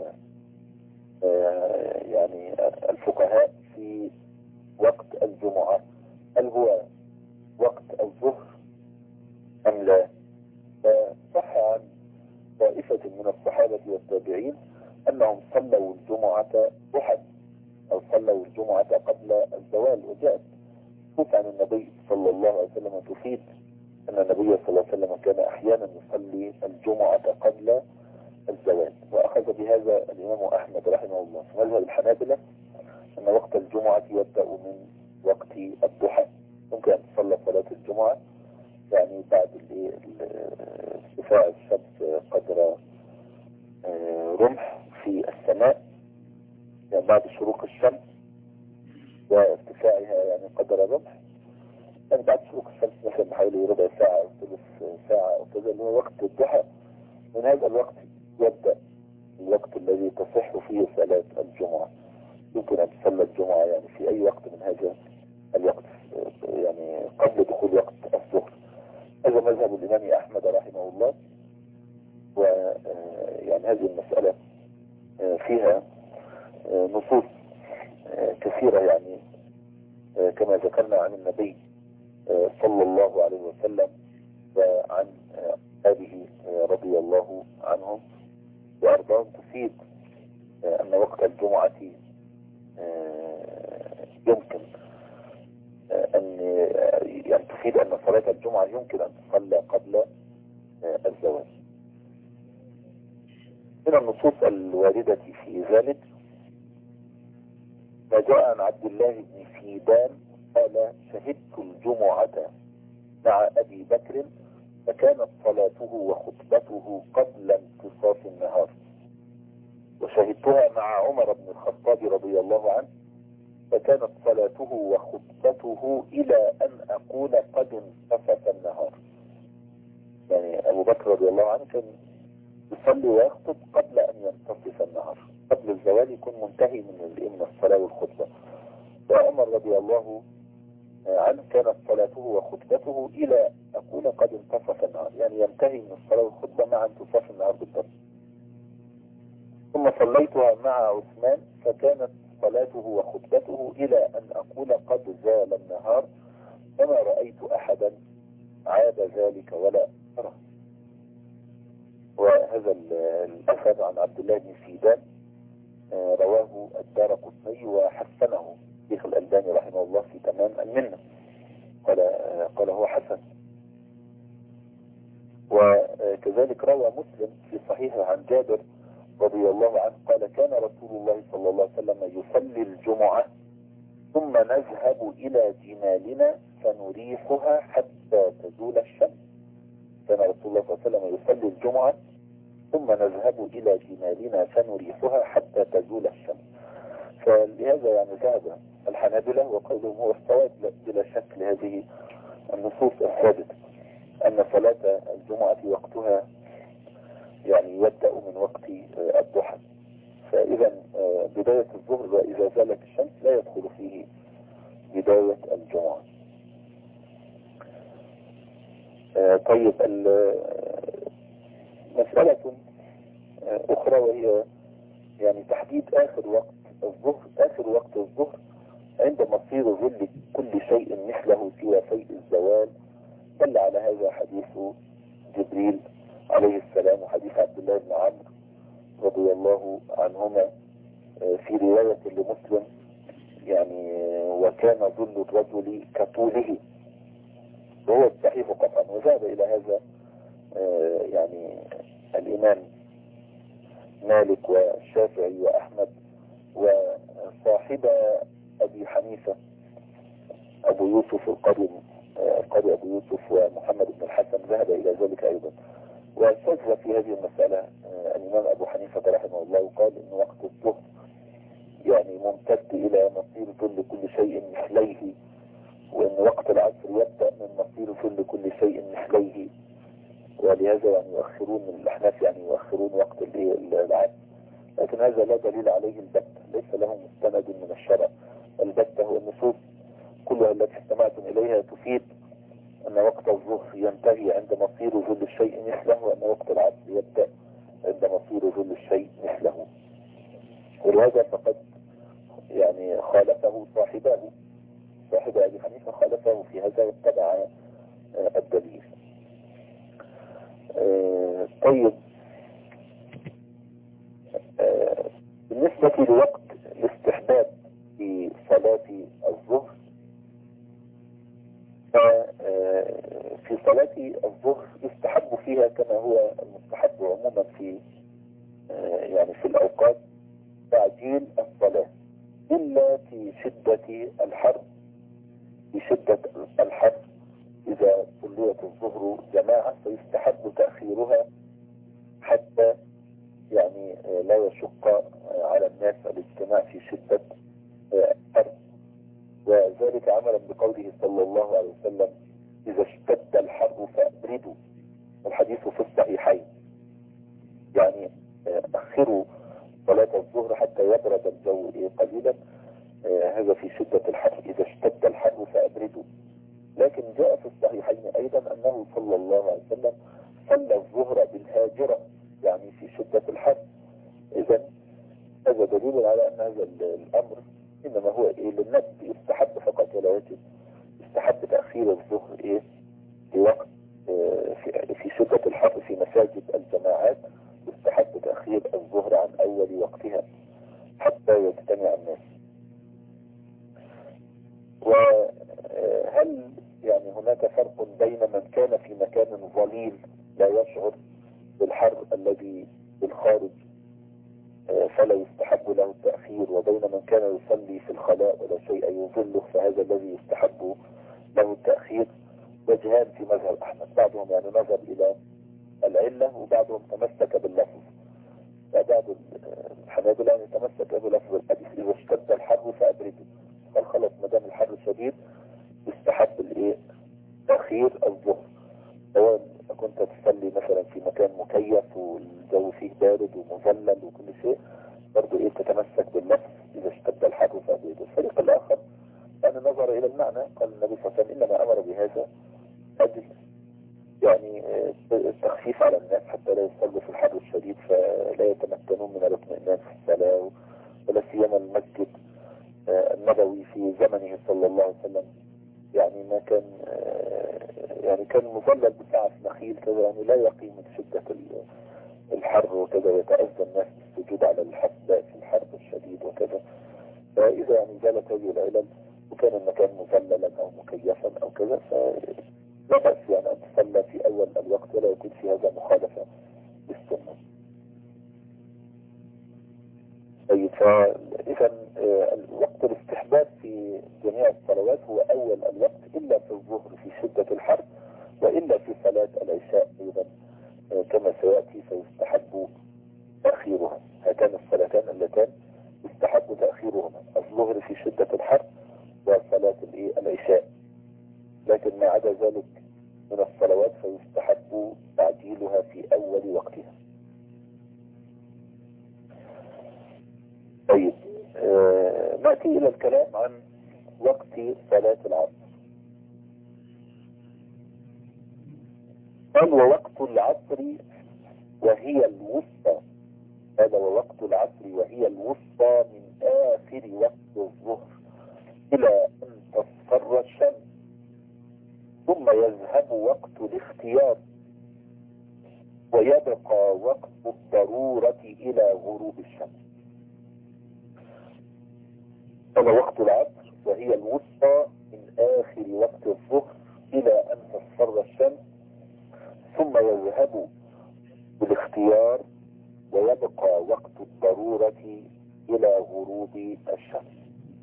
يعني الفقهاء في وقت الجمعة، هل هو وقت الظهر أم لا؟ فصح عن طائفة من الصحابة والتابعين أنهم صلوا الجمعة ضحى أو صلوا الجمعة قبل الزوال، وجاءت تفيد عن النبي صلى الله عليه وسلم تفيد أن النبي صلى الله عليه وسلم كان أحيانا يصلي الجمعة قبل الزوال. وأخذ بهذا الإمام أحمد رحمه الله في مذهب الحنابلة أن وقت الجمعة يبدأ من وقت الضحى. ممكن أن تصلى صلاة الجمعة يعني بعد ارتفاع الشمس قدر رمح في السماء، يعني بعد شروق الشمس وارتفاعها يعني قدر رمح، يعني بعد شروق الشمس مثلا بحوالي ربع ساعة أو ثلث ساعة أو كذا، اللي هو وقت الضحى. من هذا الوقت يبدأ الوقت الذي تصح فيه صلاة الجمعة. يمكن أن تصلى الجمعة يعني في أي وقت من هذا الوقت، يعني قبل دخول وقت الظهر. هذا مذهب الإمام أحمد رحمه الله. ويعني هذه المسألة فيها نصوص كثيرة يعني كما ذكرنا عن النبي صلى الله عليه وسلم وعن أصحابه رضي الله عنهم وأرضاهم تفيد أن وقت الجمعة يمكن أن يعني تفيد أن صلاة الجمعة يمكن أن تصلى قبل الزواج. من النصوص الواردة في ذلك ما جاء عن عبد الله بن فيدان قال شهدت الجمعة مع أبي بكر فكانت صلاته وخطبته قبل انتصاف النهار، وشهدتها مع عمر بن الخطاب رضي الله عنه فكانت صلاته وخطبته إلى أن أقول قد انتصف النهار. يعني أبو بكر رضي الله عنه كان يصلي ويخطب قبل أن ينتصف النهار، قبل الزوال يكون منتهي من من الصلاة والخطبة. وعمر رضي الله عنه كانت صلاته وخطبته إلى أقول قد انتصف النهار، يعني ينتهي من الصلاة والخطبة مع انتصاف النهار بالضبط. ثم صليتها مع عثمان فكانت صلاته وخطبته إلى أن أقول قد زال النهار، فما رأيت أحدا عاد ذلك ولا أرى. وهذا الأثر عن عبد الله بن فيدان رواه الدارقطني وحسنه شيخ الألباني رحمه الله في تمام المنة، قال قال هو حسن. وكذلك روى مسلم في صحيحه عن جابر رضي الله عنه قال كان رسول الله صلى الله عليه وسلم يصلي الجمعة ثم نذهب إلى جمالنا فنريحها حتى تزول الشمس. كان رسول الله صلى الله عليه وسلم يصلي الجمعة ثم نذهب إلى جمالنا فنريحها حتى تزول الشمس. فلهذا يعني ذهب الحنابلة وقولهم هو الصواب بلا شك لهذه النصوص الثابتة أن صلاة الجمعة وقتها يعني يبدأ من وقت الضحى. فإذا بداية الظهر وإذا زالت الشمس لا يدخل فيه بداية الجمعة. طيب مسألة أخرى وهي يعني تحديد آخر وقت الظهر. آخر وقت الظهر عند مصير ظل كل شيء مثله سوى فيء الزوال. دل على هذا حديث جبريل عليه السلام وحديث عبد الله بن عمرو رضي الله عنهما في رواية لمسلم يعني وكان ظل الرجل كطوله، وهو الصحيح قطعا. وذهب إلى هذا يعني الإمام مالك والشافعي وأحمد وصاحب أبي حنيفة أبو يوسف القاضي القاضي أبو يوسف ومحمد بن الحسن ذهب إلى ذلك أيضا. واستجرى في هذه المسألة الإمام أبو حنيفة رحمه الله وقال إن وقت الظهر يعني ممتد إلى مصير ظل كل شيء مثليه، وإن وقت العصر يبدأ من مصير ظل كل شيء مثليه، ولهذا يعني يؤخرون الأحناف يعني يؤخرون وقت العصر. لكن هذا لا دليل عليه البتة، ليس له مستند من الشرع. البتة هو النصوص كلها التي استمعتم إليها تفيد أن وقت الظهر ينتهي عند مصير ظل الشيء مثله، وأن وقت العصر يبدأ عند مصير ظل الشيء مثله. ولهذا فقد يعني خالفه صاحبه صاحب أبي حنيفة خالفه في هذا واتبع الدليل. طيب بالنسبة لوقت الاستحباب في صلاة الظهر، في صلاة الظهر يستحب فيها كما هو المستحب عموما في يعني في الأوقات تعجيل الصلاة إلا في شدة الحر. في شدة الحر إذا صليت الظهر جماعة فيستحب تأخيرها حتى يعني لا يشق على الناس الاجتماع في شدة الحر. وذلك عملا بقوله صلى الله عليه وسلم إذا اشتد الحر فأبردوا، الحديث في الصحيحين. يعني أخروا صلاة الظهر حتى يبرد الجو قليلا، هذا في شدة الحر. إذا اشتد الحر فأبردوا. لكن جاء في الصحيحين أيضا أنه صلى الله عليه وسلم صلى الظهر بالهاجرة يعني في شدة الحر. إذن هذا دليل على أن هذا الأمر إنما هو إيه للناس يستحب فقط ولا يجب. يستحب تأخير الظهر إيه في وقت في, في شدة الحر في مساجد الجماعات. يستحب تأخير الظهر عن أول وقتها حتى يجتمع الناس. وهل يعني هناك فرق بين من كان في مكان ظليل لا يشعر بالحر الذي بالخارج فلا يستحب له التأخير، وبين من كان يصلي في الخلاء ولا شيء يظله فهذا الذي يستحب له التأخير؟ وجهان في مذهب أحمد. بعضهم يعني نظر إلى العلة وبعضهم تمسك باللفظ. فبعض الحنابلة يعني تمسك بلفظ الحديث إذا اشتد الحر فأبرده، قال خلاص ما دام الحر شديد يستحب الايه تأخير الظهر. سواء كنت تصلي مثلا في مكان مكيف والجو فيه بارد ومظلل وكل شيء، برضو ايه تتمسك باللفظ اذا اشتد الحر فأبرده. الفريق الاخر يعني نظر الى المعنى، قال النبي صلى الله عليه وسلم انما امر بهذا اجل يعني التخفيف على الناس حتى لا يصلوا في الحر الشديد فلا يتمكنون من الاطمئنان في الصلاة، ولا سيما المسجد النبوي في زمنه صلى الله عليه وسلم يعني ما كان يعني كان مظلل بسعة نخيل كذا، يعني لا يقي من شدة الحر وكذا، يتأذى الناس بالسجود على الحسباء في الحر الشديد وكذا. فإذا يعني زالت هذه العلل وكان المكان مظللا أو مكيفا أو كذا فلا بأس يعني أن تصلى في أول الوقت ولا يكون في هذا مخالفة بالسنة. طيب فإذا وقت الاستحباب في جميع الصلوات هو أول الوقت إلا في الظهر في شدة الحر، وإلا في صلاة العشاء أيضا كما سيأتي فيستحب تأخيرها. هاتان الصلاتان اللتان يستحب تأخيرهما، الظهر في شدة الحر الكلام عن وقت صلاة العصر. قال ووقت العصر وهي الوسطى، هذا ووقت العصر وهي الوسطى من آخر وقت الظهر إلى أن تصفر الشمس، ثم يذهب وقت الاختيار ويبقى وقت الضرورة إلى غروب الشمس. هذا وقت العصر وهي الوسطى من آخر وقت الظهر إلى أن تصفر الشمس، ثم يذهب بالاختيار ويبقى وقت الضرورة إلى غروب الشمس.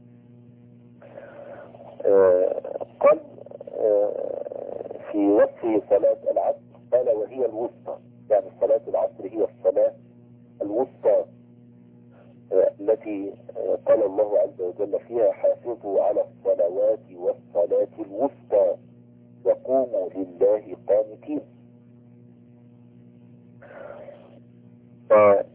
آه قال آه في وصف صلاة العصر قال وهي الوسطى، يعني صلاة العصر هي الصلاة الوسطى آه التي آه قال الله عز وجل فيها حافظوا على الصلوات والصلاة الوسطى وقوموا لله قانتين. ف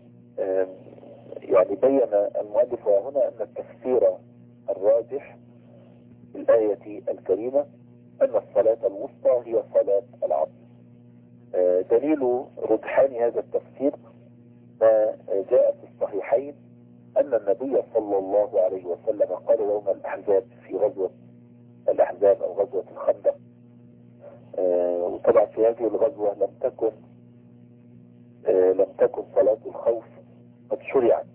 يعني بين المؤلف هنا أن التفسير الراجح في الآية الكريمة أن الصلاة الوسطى هي صلاة العصر. دليل رجحان هذا التفسير ما جاء في الصحيحين أن النبي صلى الله عليه وسلم قال يوم الأحزاب في غزوة الأحزاب أو غزوة الخندق، وطبعا في هذه الغزوة لم تكن لم تكن صلاة الخوف قد شرعت،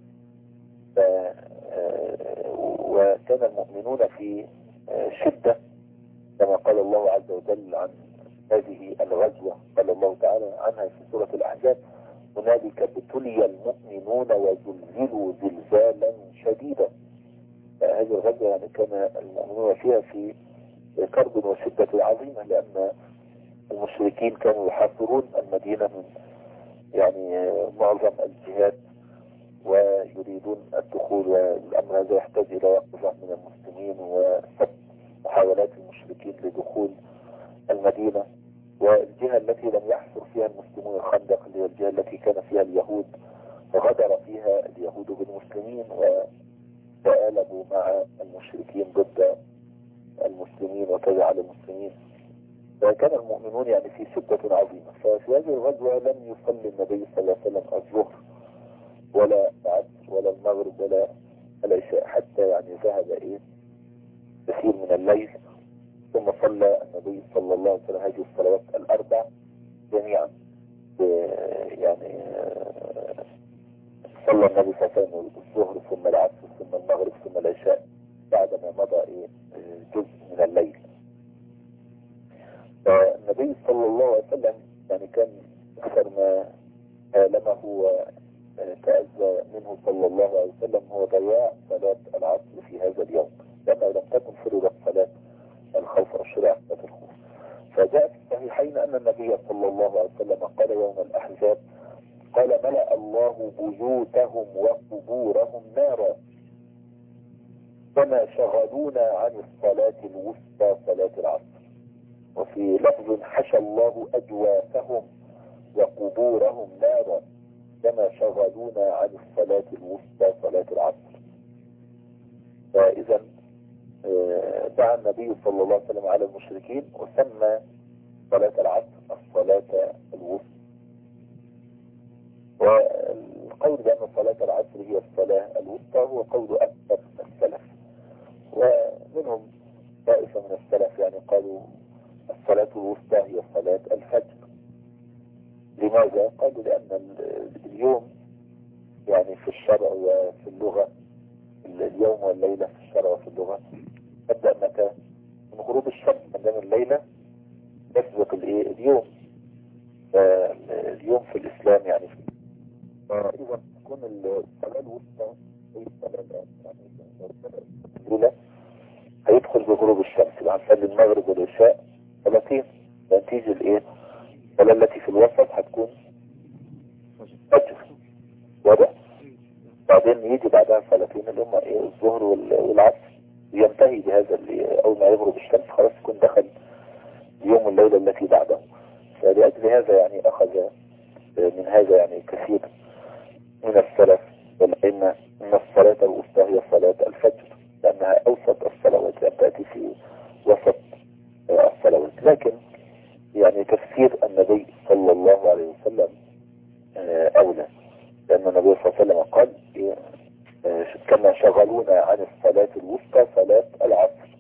وكان المؤمنون في شدة كما قال الله عز وجل عن هذه الغزوة. قال الله تعالى عنها في سورة الأحزاب هنالك ابتلي المؤمنون وزلزلوا زلزالا شديدا. هذه الغزوة يعني كان المؤمنون فيها في كرب وشدة عظيمة، لأن المشركين كانوا يحاصرون المدينة من يعني معظم الجهات ويريدون الدخول، والأمر هذا يحتاج إلى وقفة من المسلمين ومحاولات المشركين لدخول المدينة. والجهة التي لم يحصر فيها المسلمون الخندق اللي هي الجهة التي كان فيها اليهود، وغدر فيها اليهود بالمسلمين وتآلبوا مع المشركين ضد المسلمين وكذا على المسلمين، وكان المؤمنون يعني في شدة عظيمة. ففي هذه الغزوة لم يصلي النبي صلى الله عليه وسلم الظهر ولا العصر ولا المغرب ولا العشاء حتى يعني ذهب ايه كثير من الليل، ثم صلى النبي صلى الله عليه وسلم هذه الصلوات الأربع جميعا. يعني صلى النبي صلى الله عليه وسلم الظهر ثم العصر ثم المغرب ثم العشاء بعدما مضى ايه جزء من الليل. فالنبي صلى الله عليه وسلم يعني كان أكثر ما آلمه وتأذى منه صلى الله عليه وسلم هو ضياع صلاة العصر في هذا اليوم، لأنه لم تكن فرضت صلاة الخوف أو شرعت صلاة الخوف. فجاء في الصحيحين أن النبي صلى الله عليه وسلم قال يوم الأحزاب قال ملأ الله بيوتهم وقبورهم نارا كما شغلونا عن الصلاة الوسطى صلاة العصر. وفي لفظ حشى الله أجوافهم وقبورهم نارا كما شغلونا عن الصلاة الوسطى صلاة العصر. فإذا دعا النبي صلى الله عليه وسلم على المشركين وسمى صلاة العصر الصلاة الوسطى. والقول بأن صلاة العصر هي الصلاة الوسطى هو قول أكثر السلف، ومنهم طائفة من السلف يعني قالوا الصلاة الوسطى هي صلاة الفجر. لماذا؟ قالوا لأن اليوم يعني في الشرع وفي اللغة اليوم والليلة في الشرع وفي اللغة تبدأ متى؟ من غروب الشمس، ما دام الليلة تسبق الايه اليوم. اليوم في الإسلام يعني إذا تكون الصلاة الوسطى هي الصلاة الأولى هيدخل بغروب الشمس مع صلاة المغرب والعشاء ثلاثين، نتيجة الايه الصلاة التي في الوسط هتكون فجر واضح. بعدين يجي بعدها صلاتين اللي هم ايه الظهر والعصر، ينتهي بهذا اللي اول ما يغرب الشمس خلاص يكون دخل يوم الليلة التي بعده. فلأجل هذا يعني اخذ من هذا يعني كثير من السلف والأئمة ان الصلاة الوسطى هي صلاة الفجر، لأن لأنها أوسط الصلوات، لم تأتي في وسط الصلوات. لكن يعني تفسير النبي صلى الله عليه وسلم أولى، لأن النبي صلى الله عليه وسلم قال كما شغلونا عن الصلاة الوسطى صلاة العصر.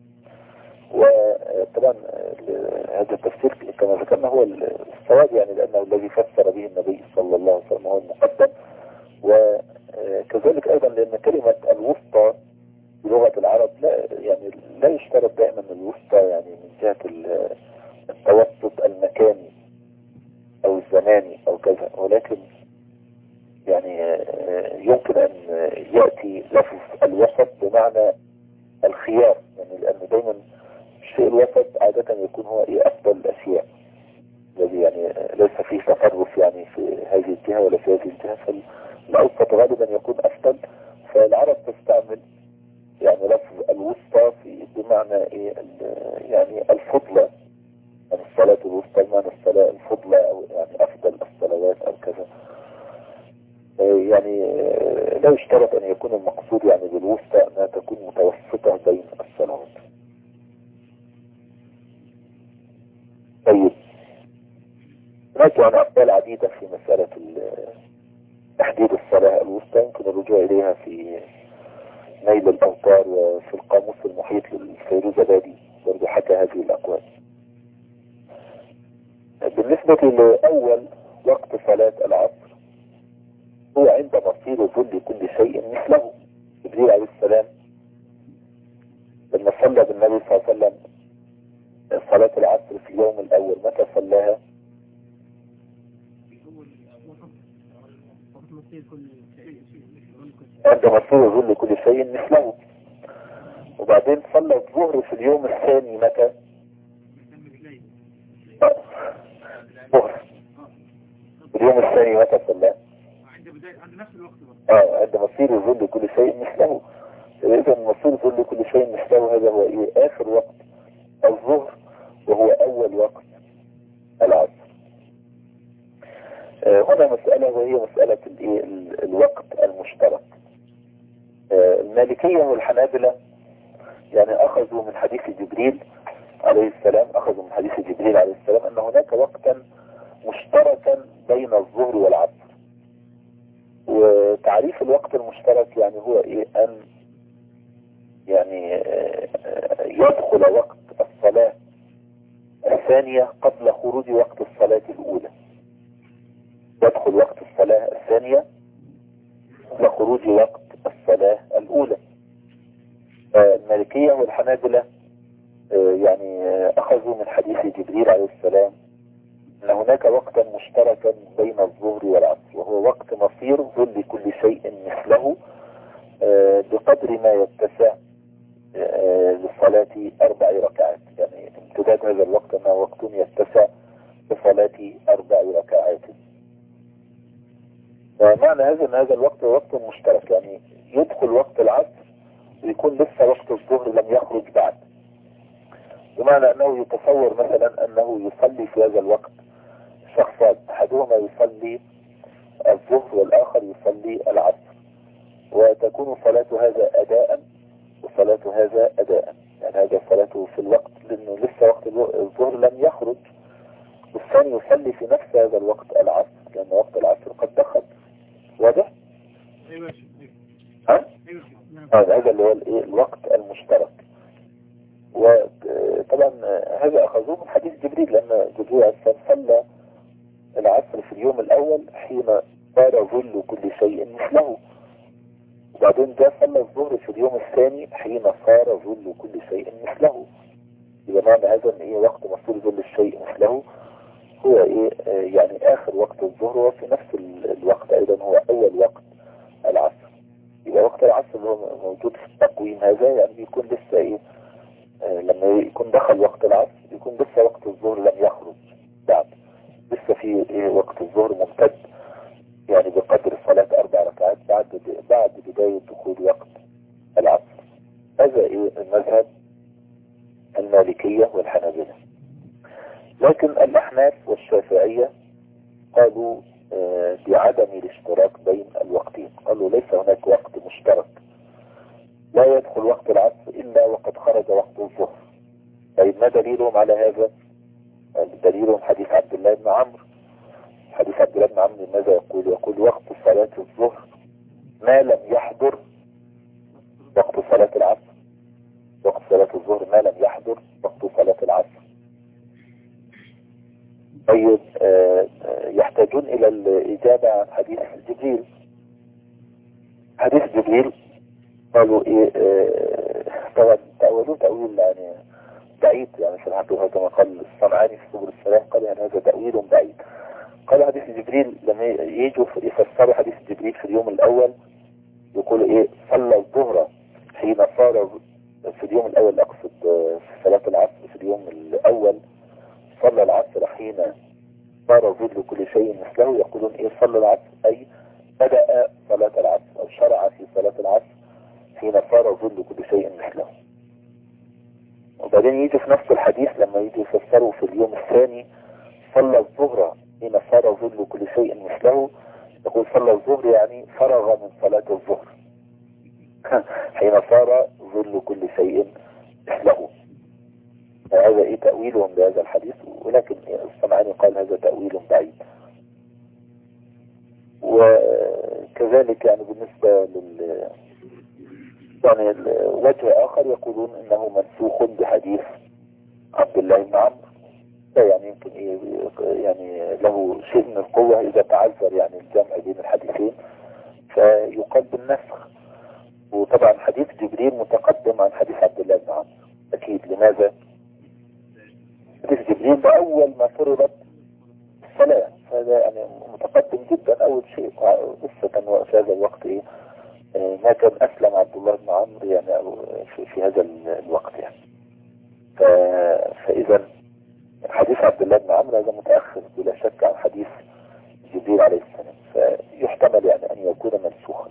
وطبعا هذا التفسير كما ذكرنا هو الصواب، يعني لأنه الذي فسر به النبي صلى الله عليه وسلم هو المقدم. وكذلك أيضا لأن كلمة الوسطى بلغة العرب لا يعني لا يشترط دائما الوسطى يعني من جهة التوسط المكاني أو الزماني أو كذا، ولكن يعني يمكن أن يأتي لفظ الوسط بمعنى الخيار، يعني لأنه دائما الشيء الوسط عادة يكون هو إيه أفضل الأشياء، الذي يعني ليس فيه تطرف يعني في هذه الجهة ولا في هذه الجهة، فالأوسط غالبا يكون أفضل. فالعرب تستعمل يعني لفظ الوسطى في بمعنى إيه يعني الفضلة، يعني الصلاة الوسطى بمعنى الصلاة الفضلة أو يعني أفضل الصلوات أو كذا. يعني لا يشترط أن يكون المقصود يعني بالوسطى أنها تكون متوسطة بين الصلوات. طيب، هناك يعني أقوال عديدة في مسألة تحديد الصلاة الوسطى، يمكن الرجوع إليها في نيل الأوطار وفي القاموس المحيط للفيروزابادي برضو حكى هذه الأقوال. بالنسبة لأول وقت صلاة العصر هو عند مصير ظل كل شيء مثله. جبريل عليه السلام لما صلى بالنبي صلى الله عليه وسلم صلاة العصر في اليوم الأول متى صلاها؟ عند مصير ظل كل شيء مثله. وبعدين صلى الظهر في اليوم الثاني متى؟ ظهر اليوم الثاني متى صلى؟ عند بداية عند نفس الوقت بقى. اه عند مصير ظل كل شيء مثله. إذا مصير ظل كل شيء مثله هذا هو إيه؟ آخر وقت الظهر، وهو أول وقت العصر. آه هنا مسألة وهي مسألة الإيه الوقت المشترك. آه المالكية والحنابلة يعني أخذوا من حديث جبريل عليه السلام أخذوا من حديث جبريل عليه السلام أن هناك وقتا مشتركا بين الظهر والعصر. وتعريف الوقت المشترك يعني هو إيه؟ أن يعني يدخل وقت الصلاة الثانية قبل خروج وقت الصلاة الأولى. يدخل وقت الصلاة الثانية قبل خروج وقت الصلاة الأولى. المالكية والحنابلة يعني أخذوا من حديث جبريل عليه السلام أن هناك وقتا مشتركا بين الظهر والعصر، وهو وقت مصير ظل كل شيء مثله بقدر ما يتسع لصلاة أربع ركعات. يعني امتداد هذا الوقت أنه وقت يتسع لصلاة أربع ركعات. ومعنى هذا أن هذا الوقت وقت مشترك، يعني يدخل وقت العصر ويكون لسه وقت الظهر لم يخرج بعد. بمعنى أنه يتصور مثلا أنه يصلي في هذا الوقت شخصان، أحدهما يصلي الظهر والآخر يصلي العصر، وتكون صلاة هذا أداء وصلاة هذا أداء، يعني هذا صلاته في الوقت لأنه لسه وقت الظهر لم يخرج، والثاني يصلي في نفس هذا الوقت العصر لأن وقت العصر قد دخل. واضح؟ ايوه ها؟ ايوه هذا اللي هو الوقت المشترك. وطبعا هذا أخذوه من حديث جبريل، لأن جبريل عليه السلام صلى العصر في اليوم الأول حين صار ظل كل شيء مثله، وبعدين جاء صلى الظهر في اليوم الثاني حين صار ظل كل شيء مثله. يبقى معنى هذا ان ايه وقت مصير ظل الشيء مثله هو ايه آه يعني اخر وقت الظهر، وفي نفس الوقت ايضا هو اول وقت العصر. يبقى وقت العصر اللي هو موجود في التقويم هذا يعني يكون لسه ايه آه لما يكون دخل وقت العصر يكون لسه وقت الظهر لم يخرج بعد، لسه في ايه وقت الظهر ممتد يعني بقدر صلاة أربع ركعات بعد بعد بداية دخول وقت العصر. هذا إيه المذهب المالكية والحنابلة. لكن الأحناف والشافعية قالوا بعدم الاشتراك بين الوقتين، قالوا ليس هناك وقت مشترك لا يدخل وقت العصر إلا وقد خرج وقت الظهر. طيب ما دليلهم على هذا؟ دليلهم حديث عبد الله بن عمرو. حديث عبد الله بن عمرو ماذا يقول؟ يقول وقت صلاة الظهر ما لم يحضر وقت صلاة العصر. وقت صلاة الظهر ما لم يحضر وقت صلاة العصر. طيب آه يحتاجون إلى الإجابة عن حديث جبريل. حديث جبريل قالوا إيه؟ آه طبعا تأولون تأويل يعني بعيد، يعني في الحقيقة كما قال الصنعاني في سبل السلام، قال يعني هذا تأويل بعيد. قال حديث جبريل لما يجوا يفسروا حديث جبريل في اليوم الأول يقولوا إيه؟ صلى الظهر حين صار في اليوم الأول، أقصد في صلاة العصر في اليوم الأول، صلى العصر حين صار ظل كل شيء مثله. يقولون إيه صلى العصر؟ أي بدأ صلاة العصر أو شرع في صلاة العصر حين صار ظل كل شيء مثله. وبعدين يجي في نفس الحديث لما يجي يفسروا في اليوم الثاني صلى الظهر حين صار ظل كل شيء مثله، يقول صلى الظهر يعني فرغ من صلاة الظهر حين صار ظل كل شيء مثله. هذا ايه تأويلهم لهذا الحديث، ولكن الصنعاني قال هذا تأويل بعيد. وكذلك يعني بالنسبة لل يعني وجه آخر يقولون انه منسوخ بحديث عبد الله بن عمرو. يعني يمكن إيه يعني له شيء من القوة إذا تعذر يعني الجمع بين الحديثين فيقال بالنسخ. وطبعا حديث جبريل متقدم عن حديث عبد الله بن عمرو أكيد. لماذا؟ حديث جبريل ده أول ما فرضت الصلاة، فهذا يعني متقدم جدا أول شيء. لسه كان في هذا الوقت إيه ما كان أسلم عبد الله بن عمرو يعني في, في هذا الوقت يعني. فإذا حديث عبد الله بن عمرو هذا متأخر بلا شك عن حديث جبريل عليه السلام، فيحتمل يعني أن يكون منسوخا.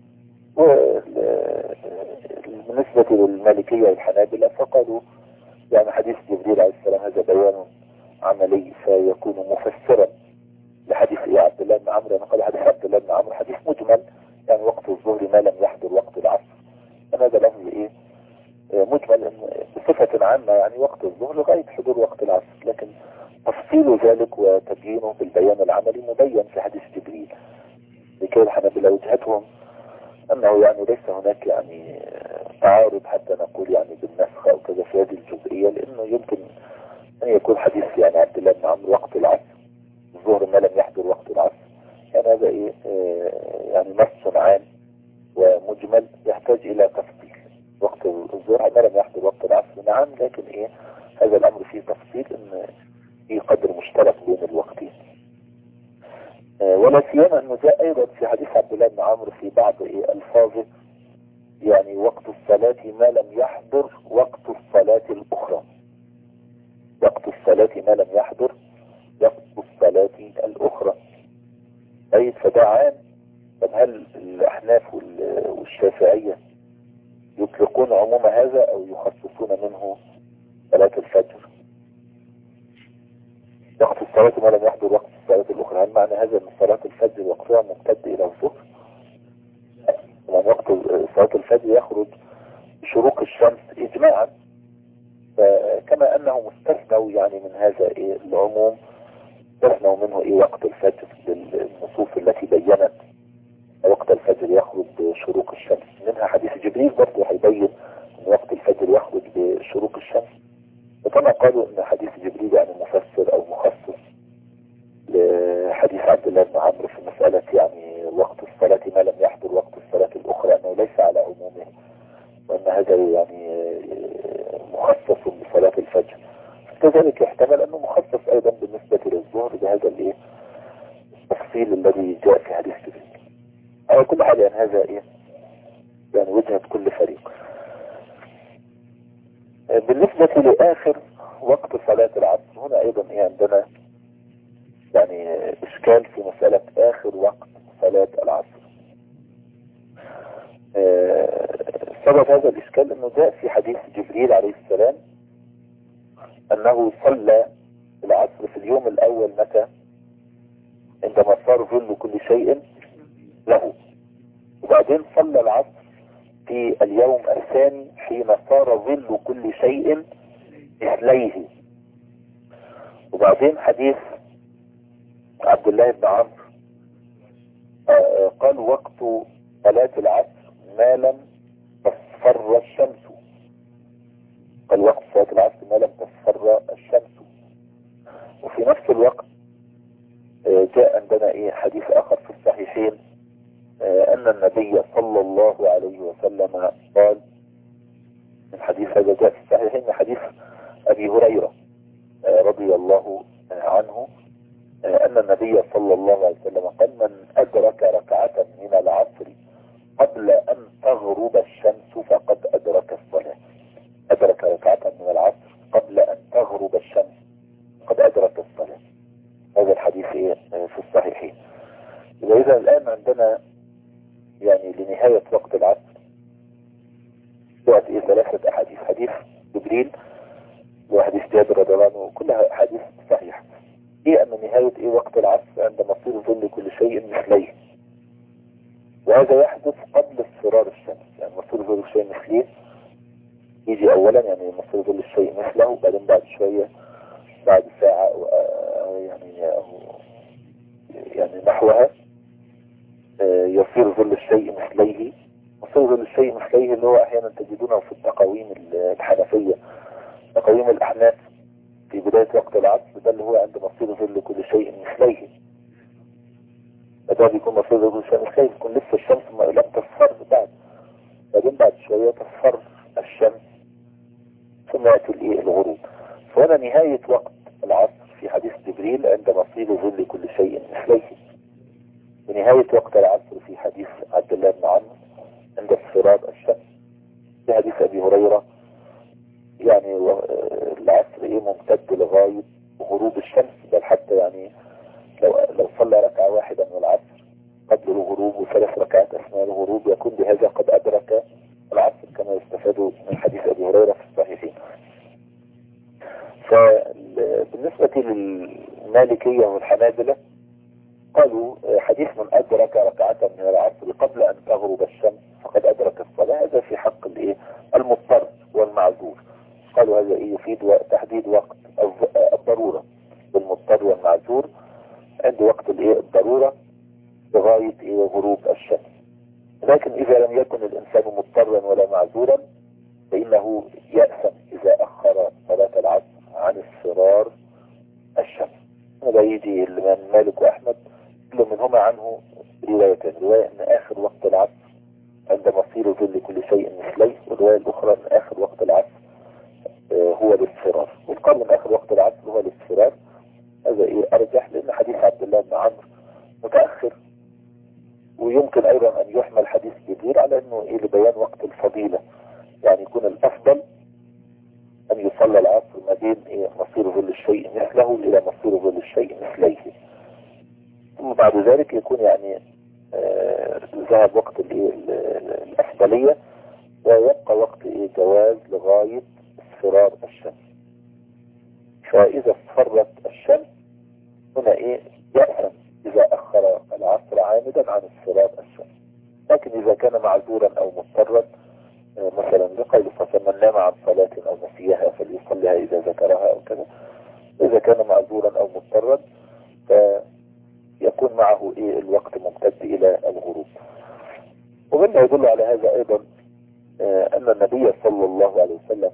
وبالنسبة للمالكية والحنابلة فقالوا يعني حديث جبريل عليه السلام هذا بيان عملي فيكون مفسرا لحديث إيه عبد الله بن عمرو. يعني قال حديث عبد الله بن عمرو حديث مجمل، يعني وقت الظهر ما لم يحضر وقت العصر. هذا لفظ إيه مجمل بصفة عامة، يعني وقت الظهر لغاية حضور وقت العصر، لكن تفصيل ذلك وتبيينه بالبيان العملي مبين في حديث جبريل. لكي الحنابلة وجهتهم أنه يعني ليس هناك يعني تعارض حتى نقول يعني بالنسخ أو كذا في هذه الجزئية، لأنه يمكن أن يكون حديث يعني عبد الله بن عمرو وقت العصر الظهر ما لم يحضر وقت العصر، يعني هذا إيه يعني نص عام ومجمل يحتاج إلى تفصيل. وقت الظهر ما لم يحضر وقت العصر نعم، لكن إيه هذا الأمر فيه تفصيل إن في قدر مشترك بين الوقتين. ولا سيما أنه جاء أيضا في حديث عبد الله بن عمرو في بعض إيه ألفاظه يعني وقت الصلاة ما لم يحضر وقت الصلاة الأخرى. وقت الصلاة ما لم يحضر وقت الصلاة الأخرى. أي فده عام. طب هل الأحناف والشافعية يطلقون عموم هذا أو يخصصون منه صلاة الفجر؟ وقت الصلاة ما لم يحضر وقت الصلاة الأخرى، هل معنى هذا أن صلاة الفجر وقتها ممتد إلى الظهر؟ يعني وقت صلاة الفجر يخرج بشروق الشمس إجماعا، كما أنه مستثنوا يعني من هذا إيه العموم، استثنوا منه إيه وقت الفجر للنصوص التي بيّنت وقت الفجر يخرج بشروق الشمس. منها حديث جبريل برضه هيبين أن وقت الفجر يخرج بشروق الشمس. وكما قالوا أن حديث جبريل يعني مفسر أو مخصص لحديث عبد الله بن عمرو في مسألة يعني وقت الصلاة ما لم يحضر وقت الصلاة الأخرى، أنه ليس على عمومه، وأن هذا يعني مخصص بصلاة الفجر. كذلك يحتمل أنه مخصص أيضا بالنسبة للظهر بهذا الإيه التفصيل الذي جاء في حديث جبريل. على كل حال يعني هذا إيه يعني وجهة كل فريق. بالنسبة لآخر وقت صلاة العصر هنا أيضا إيه عندنا يعني إشكال في مسألة آخر وقت صلاة العصر. سبب هذا الإشكال أنه جاء في حديث جبريل عليه السلام أنه صلى العصر في اليوم الأول متى؟ عندما صار ظل كل شيء له. وبعدين صلى العصر في اليوم الثاني حين صار ظل كل شيء مثليه. وبعدين حديث عبد الله بن عمرو قال وقت صلاة العصر ما لم تصفر الشمس. قال وقت صلاة العصر ما لم تصفر الشمس. وفي نفس الوقت جاء عندنا ايه حديث اخر في الصحيحين ان النبي صلى الله عليه وسلم قال، من حديث هذا جاء في الصحيحين حديث ابي هريرة رضي الله عنه ان النبي صلى الله عليه وسلم قال من ادرك ركعة من العصر قبل ان تغرب الشمس فقد ادرك الصلاة. ادرك ركعة من العصر قبل ان تغرب الشمس قد ادرك الصلاة. هذا الحديث ايه في الصحيحين. اذا الان عندنا يعني لنهاية وقت العصر وقت ايه ثلاثة احاديث، حديث جبريل وحديث جابر رضي الله عنه، كلها احاديث صحيحة. ايه ان نهاية ايه وقت العصر عند مصير ظل كل شيء مثليه، وهذا يحدث قبل اصفرار الشمس. يعني مصير ظل الشيء مثليه يجي اولا، يعني مصير ظل الشيء مثله، وبعدين بعد شوية بعد ساعة يعني أو يعني نحوها يصير ظل الشيء مثليه. مصير ظل الشيء مثليه اللي هو احيانا تجدونه في التقاويم الحنفية، تقاويم الاحناف في بداية وقت العصر، ده اللي هو عند مصير ظل كل شيء مثليه. ده بيكون مصير ظل كل شيء مثليه، بيكون لسه الشمس لم تصفر بعد، بعدين بعد شوية تصفر الشمس ثم يأتي الايه الغروب. فهنا نهاية وقت العصر في حديث جبريل عند مصير ظل كل شيء مثليه، ونهاية وقت العصر في حديث عبد الله بن عمرو عند اصفرار الشمس. في حديث ابي هريرة يعني العصر ايه ممتد لغاية غروب الشمس، بل حتى يعني لو لو صلى ركعة واحدة من العصر قبل الغروب وثلاث ركعات اثناء الغروب يكون بهذا قد ادرك العصر، كما يستفاد من حديث ابي هريرة في الصحيحين. فبالنسبة للمالكية والحنابلة قالوا حديث من أدرك ركعة من العصر قبل أن تغرب الشمس فقد أدرك الصلاة، هذا في حق الإيه المضطر والمعذور. قالوا هذا إيه يفيد تحديد وقت الضرورة بالمضطر والمعذور عند وقت الإيه الضرورة لغاية إيه غروب الشمس. لكن إذا لم يكن الإنسان مضطرا ولا معذورا فإنه يأثم إذا أخر صلاة العصر عن اصفرار الشمس. هذا يجي من مالك وأحمد كل منهما عنه روايتين، رواية أن آخر وقت العصر عند مصير ظل كل شيء مثليه، والرواية الأخرى أن آخر وقت العصر هو الاصفرار. والقول من آخر وقت العصر هو الاصفرار هذا إيه أرجح، لأن حديث عبد الله بن عمرو متأخر، ويمكن أيضا أن يحمل حديث جبريل على أنه إيه لبيان وقت الفضيلة، يعني يكون الأفضل أن يصلى العصر ما بين إيه مصير ظل الشيء مثله إلى مصير ظل الشيء مثليه، ثم بعد ذلك يكون يعني آه ذهب وقت الأفضلية ويبقى وقت إيه جواز لغاية اصفرار الشمس. فإذا اصفرت الشمس هنا إيه يأثم إذا أخر العصر عامدا عن اصفرار الشمس. لكن إذا كان معذورا أو مضطرا آه مثلا لقول من نام عن صلاة أو نسيها فليصليها إذا ذكرها أو كذا، إذا كان معذورا أو مضطرا فيكون معه إيه الوقت ممتد إلى الغروب. ومما يدل على هذا أيضا آه أن النبي صلى الله عليه وسلم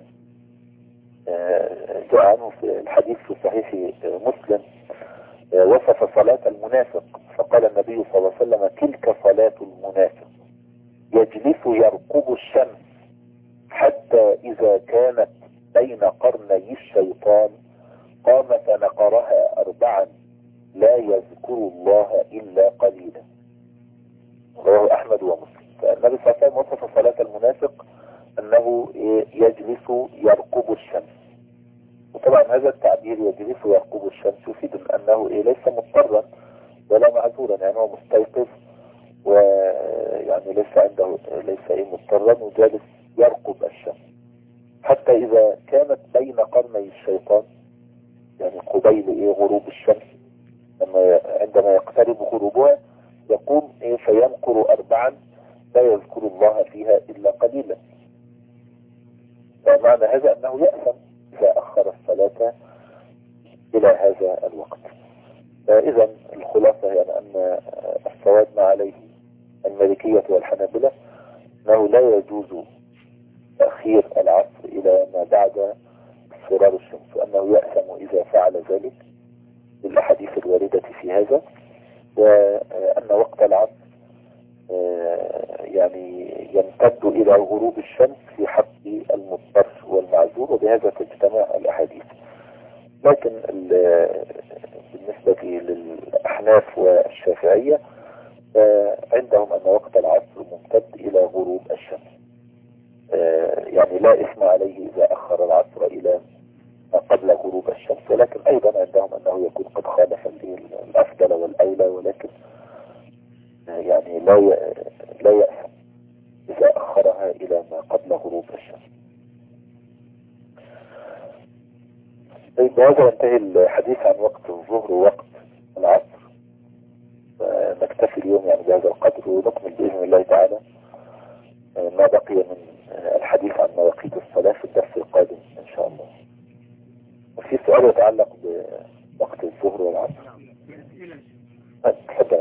آه جاء عنه في الحديث في صحيح آه مسلم آه وصف صلاة المنافق فقال النبي صلى الله عليه وسلم تلك صلاة المنافق يجلس يرقب الشمس حتى إذا كانت بين قرني الشيطان قام فنقرها أربعا لا يذكر الله إلا قليلا. رواه أحمد ومسلم. فالنبي صلى الله عليه وسلم وصف صلاة المنافق أنه يجلس يرقب الشمس. وطبعا هذا التعبير يجلس يرقب الشمس يفيد أنه ليس مضطرا ولا معذورا، يعني هو مستيقظ ويعني ليس عنده ليس ايه مضطرا وجالس يرقب الشمس حتى إذا كانت بين قرني الشيطان، يعني قبيل ايه غروب الشمس، لما عندما يقترب غروبها يقوم ايه فينقر أربعا لا يذكر الله فيها إلا قليلا. فمعنى هذا أنه يأثم إذا أخر الصلاة إلى هذا الوقت. فإذا الخلاصة يعني أن الصواب ما عليه المالكية والحنابلة أنه لا يجوز تأخير العصر إلى ما بعد اصفرار الشمس، وأنه يأثم إذا فعل ذلك بالأحاديث الواردة في هذا، وأن وقت العصر يعني يمتد إلى غروب الشمس في حق المضطر والمعذور، وبهذا تجتمع الأحاديث. لكن بالنسبة للأحناف والشافعية عندهم أن وقت العصر ممتد إلى غروب الشمس، يعني لا إثم عليه إذا أخر العصر إلى ما قبل غروب الشمس، ولكن أيضا عندهم أنه يكون قد خالف الأفضل والأولى، ولكن يعني لا لا يأثم إذا أخرها إلى ما قبل غروب الشمس. طيب بهذا ينتهي الحديث عن وقت الظهر ووقت العصر، نكتفي اليوم يعني بهذا القدر، ونكمل بإذن الله تعالى ما بقي من الحديث عن مواقيت الصلاة في الدرس القادم إن شاء الله. وفي سؤال يتعلق بوقت الظهر والعصر. تفضل.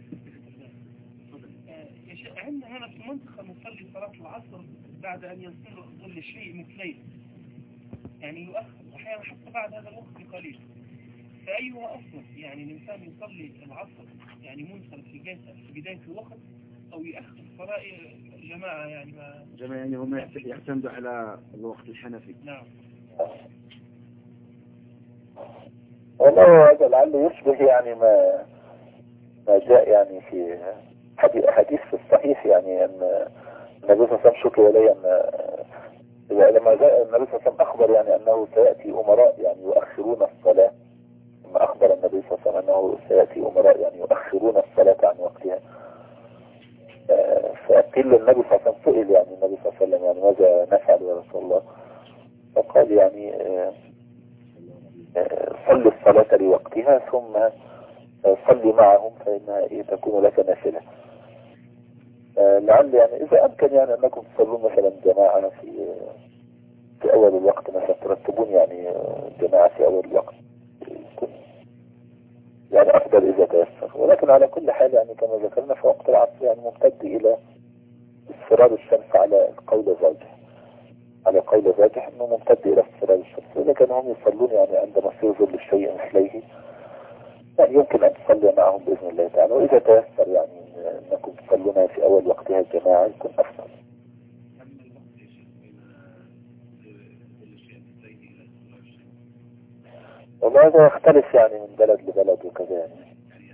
يا شيخ عندنا هنا في المنطقة نصلي صلاة العصر بعد أن يصير ظل الشيء مثلين، يعني يؤخر أحيانا حتى بعد هذا الوقت بقليل، فأيها أفضل؟ يعني الإنسان يصلي العصر يعني منصرف في بداية في بداية الوقت، أو يأخر صلاة جماعة يعني ما جماعة يعني هم يعتمدوا على الوقت الحنفي. نعم. والله هذا لعله يشبه يعني ما ما جاء يعني في حديث في الصحيح، يعني أن النبي صلى الله عليه وسلم شكي إليه أن لما جاء النبي صلى الله عليه وسلم أخبر يعني أنه سيأتي أمراء يعني يؤخرون الصلاة، لما أخبر النبي صلى الله عليه وسلم أنه سيأتي أمراء يعني يؤخرون الصلاة عن وقتها، فقيل للنبي صلى الله عليه وسلم، سئل يعني النبي صلى الله عليه وسلم يعني ماذا نفعل يا رسول الله؟ فقال يعني صل الصلاة لوقتها ثم صلي معهم فإنها تكون لك نافلة. لعل يعني إذا أمكن يعني أنكم تصلون مثلا جماعة في في أول الوقت، مثلا ترتبون يعني جماعة في أول الوقت، يكون يعني أفضل إذا تيسر. ولكن على كل حال يعني كما ذكرنا في وقت العصر يعني ممتد إلى اصفرار الشمس على القول الراجح، على قول الراجح أنه ممتد إلى اصفرار الشمس. وإذا كانوا هم يصلون يعني عندما يصير ظل الشيء مثليه يعني يمكن أن تصلي معهم بإذن الله تعالى، وإذا تيسر يعني أنكم تصلون في أول وقتها الجماعة يكون أفضل. والله هذا يختلف يعني من بلد لبلد وكذا يعني.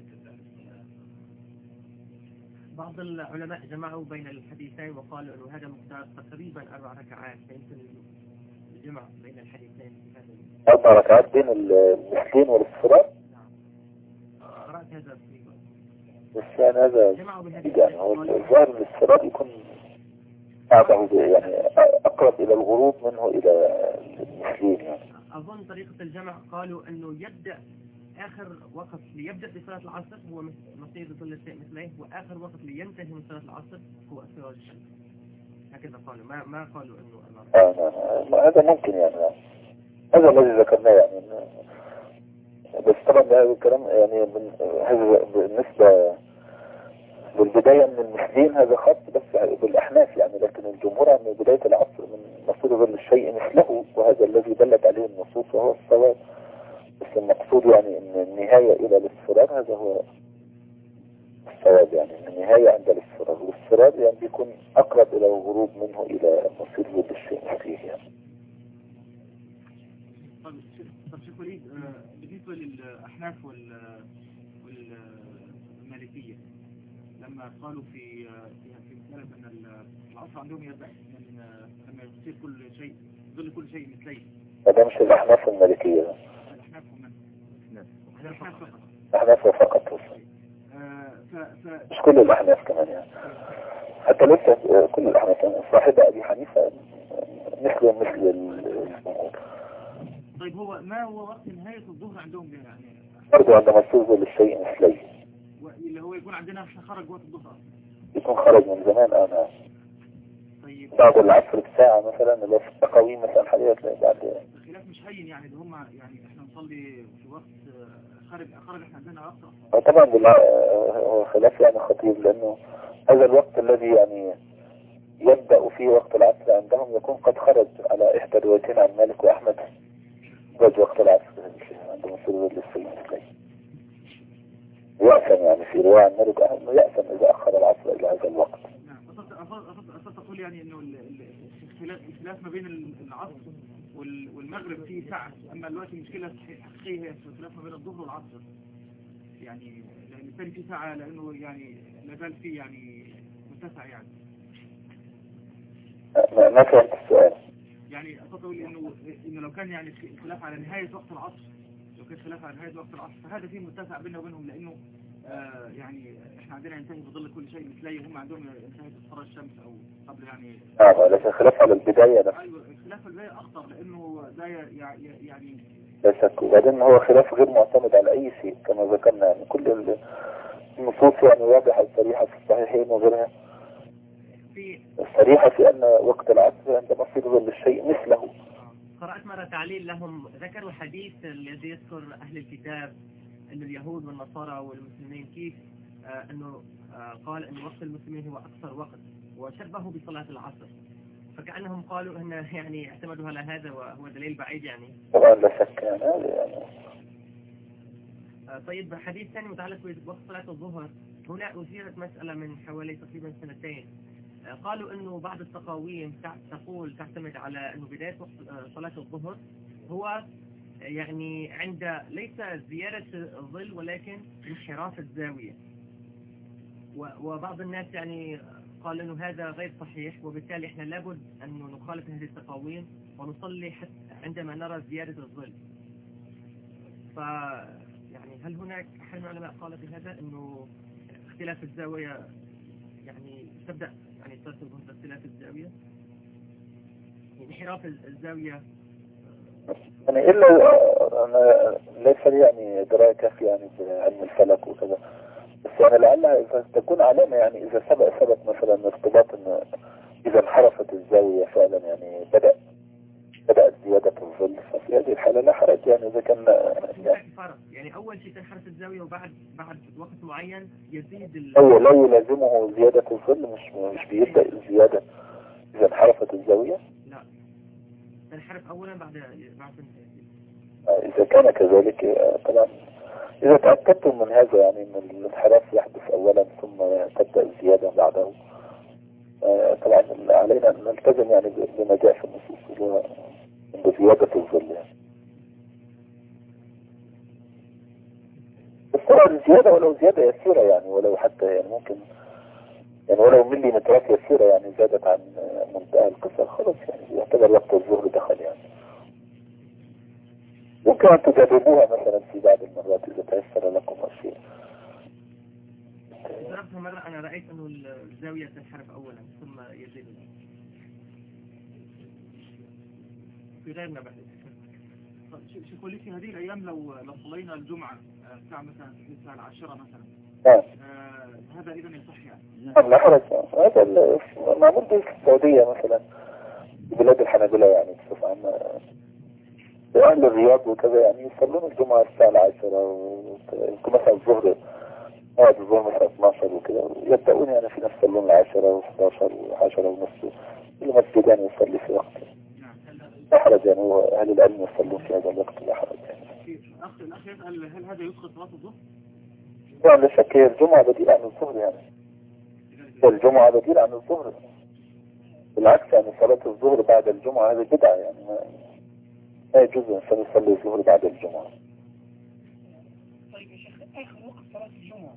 بعض العلماء جمعوا بين الحديثين وقالوا أنه هذا مقدار تقريبا أربع ركعات، فيمكن الجمع بين الحديثين. أربع ركعات بين المثلين والاصفرار؟ قرأت هذا في بس يعني هذا يعني هو الظاهر الاصفرار يكون أعظم يعني أقرب إلى الغروب منه إلى المثلين يعني. أظن طريقة الجمع قالوا أنه يبدأ آخر وقت ليبدأ بصلاة العصر هو مصير ظل الشيء مثليه، وآخر وقت لينتهي من صلاة العصر هو اصفرار الشمس. هكذا قالوا، ما ما قالوا أنه آه نعم هذا ممكن يعني هذا الذي ذكرناه يعني. بس طبعا هذا الكلام يعني من هذا بالنسبة بالبداية من المثلين هذا خاص بس بالأحناف يعني، لكن الجمهور من بداية العصر من مصير ظل الشيء مثله، وهذا الذي دلت عليه النصوص وهو الصواب. بس المقصود يعني ان النهاية الى الاصفرار هذا هو الصواب، يعني النهاية عند الاصفرار، والاصفرار يعني بيكون اقرب الى الغروب منه الى مصير ظل الشيء مثله يعني. طب شيخ وليد، بالنسبة للأحناف والمالكية لما قالوا في في مسألة أن العصر عندهم يبدأ من لما يصير كل شيء ظل كل شيء مثليه، هذا مش الأحناف والمالكية، الأحناف ومن الأحناف فقط، مش كل الأحناف كمان يعني، حتى لسه كل الأحناف صاحب أبي حنيفة مثل مثل الجمهور. طيب هو ما هو وقت نهاية الظهر عندهم يعني؟ برضو عندما يصير ظل الشيء مثليه، اللي هو يكون عندنا احنا خرج وقت الظهر. يكون خرج من زمان. أنا طيب بعد العصر بساعة مثلا، اللي في التقاويم مثلا حاليا تلاقي بعد. الخلاف مش هين يعني، ده هم يعني احنا نصلي في وقت آه، خارج خارج احنا عندنا وقت. آه، طبعا بالع- هو خلاف يعني خطير، لأنه هذا الوقت الذي يعني يبدأ فيه وقت العصر عندهم يكون قد خرج على إحدى الروايتين عن مالك وأحمد. خرج وقت العصر عندهم في الرواية للسيد يأثم، يعني في رواية عن مالك وأحمد إنه يأثم إذا أخر العصر إلى هذا الوقت. نعم، أصدت أصدت أصدت تقول يعني إنه ال- ال- الخلاف الخلاف ما بين ال- العصر وال- والمغرب فيه ساعة، أما دلوقتي المشكلة الحقيقية هي الخلاف ما بين الظهر والعصر، يعني لأن الثاني فيه ساعة لأنه يعني لا زال فيه يعني متسع يعني. ما ما فهمت السؤال. يعني أصدت أقول إنه إنه لو كان يعني خلاف على نهاية وقت العصر، لو كان خلاف على نهاية وقت العصر فهذا فيه متسع بيننا وبينهم، لأنه آه يعني احنا عندنا ينتهي بظل كل شيء مثلي، هم عندهم ينتهي بصفر الشمس او قبل يعني. نعم، لكن خلاف على البداية نفسه. ايوه، خلاف البداية اخطر لانه ده ي- يعني لا شك. وبعدين هو خلاف غير معتمد على أي شيء كما ذكرنا، يعني كل النصوص يعني واضحة صريحة في الصحيحين وغيرها في الصريحة في أن وقت العصر عندما يصير ظل الشيء مثله. قرأت مرة تعليل لهم، ذكروا حديث الذي يذكر أهل الكتاب أن اليهود والنصارى والمسلمين كيف آه أنه آه قال أن وقت المسلمين هو أكثر وقت، وشبهوا بصلاة العصر، فكأنهم قالوا أن يعني اعتمدوا على هذا وهو دليل بعيد يعني. طبعا لا شك يعني هذا يعني. آه طيب، حديث ثاني متعلق بوقت صلاة الظهر. هنا أثيرت مسألة من حوالي تقريبا سنتين، آه قالوا أنه بعض التقاويم تقول تعتمد على أنه بداية وقت آه صلاة الظهر هو يعني عند ليس زيادة الظل ولكن انحراف الزاوية، وبعض الناس يعني قال انه هذا غير صحيح، وبالتالي احنا لابد ان نخالف هذه التقاويم ونصلي حتى عندما نرى زيادة الظل. ف يعني هل هناك احد من العلماء قال بهذا انه اختلاف الزاوية يعني تبدأ يعني تصل باختلاف الزاوية، انحراف الزاوية يعني إلا أنا ليس لي يعني دراية كافية يعني بعلم الفلك وكذا، بس يعني لعلها تكون علامة، يعني إذا سبق ثبت مثلا ارتباط إن إذا انحرفت الزاوية فعلا يعني بدأ بدأت زيادة الظل، ففي هذه الحالة لا حرج يعني إذا كان يعني فرق، يعني أول شيء تنحرف الزاوية وبعد بعد وقت معين يزيد ال... أو لا يلازمه زيادة الظل، مش مش بيبدأ الزيادة إذا انحرفت الزاوية. لا، تنحرف أولا بعد بعد إذا كان كذلك طبعا إذا تأكدتم من هذا يعني أن الانحراف يحدث أولا ثم تبدأ الزيادة بعده، طبعا علينا أن نلتزم يعني بما جاء في النصوص اللي هو بزيادة الظل يعني. بس طبعا الزيادة ولو زيادة يسيرة يعني، ولو حتى يعني ممكن يعني ولو مليمترات يسيرة يعني زادت عن منتهى القصر خلاص يعني يعتبر وقت الظهر دخل يعني. ممكن أن تجربوها مثلا في بعض المرات إذا تيسر لكم الشيء. جربتها مرة، أنا رأيت أنه الزاوية تنحرف أولا ثم يزيد في غيرنا بعد. شوفوا لي في هذه الأيام لو لو صلينا الجمعة الساعة مثلا الساعة العاشرة مثلا، نعم. آه هذا إذا يصح يعني. نعم لا حرج. هذا معمول به في السعودية مثلا، في بلاد الحنابلة يعني بصفة عامة، أهل الرياض وكذا يعني يصلون الجمعة الساعة العاشرة، ويمكن مثلا الظهر بعد الظهر مثلا اثناشر وكذا، يبدأون يعني في نفس اللون العاشرة واحداشر وعشرة ونص، كل مسجد يعني يصلي في وقت لا حرج يعني، وأهل العلم يصلون في هذا الوقت لا حرج يعني. أخ الأخ يسأل هل هذا يسقط صلاة الظهر؟ يعني لا شك هي الجمعة بديل عن الظهر يعني، الجمعة بديل عن الظهر، بالعكس يعني صلاة الظهر بعد الجمعة هذه بدعة يعني، ما لا يجوز الإنسان يصلي الظهر بعد الجمعة. طيب يا شيخ، آخر وقت صلاة الجمعة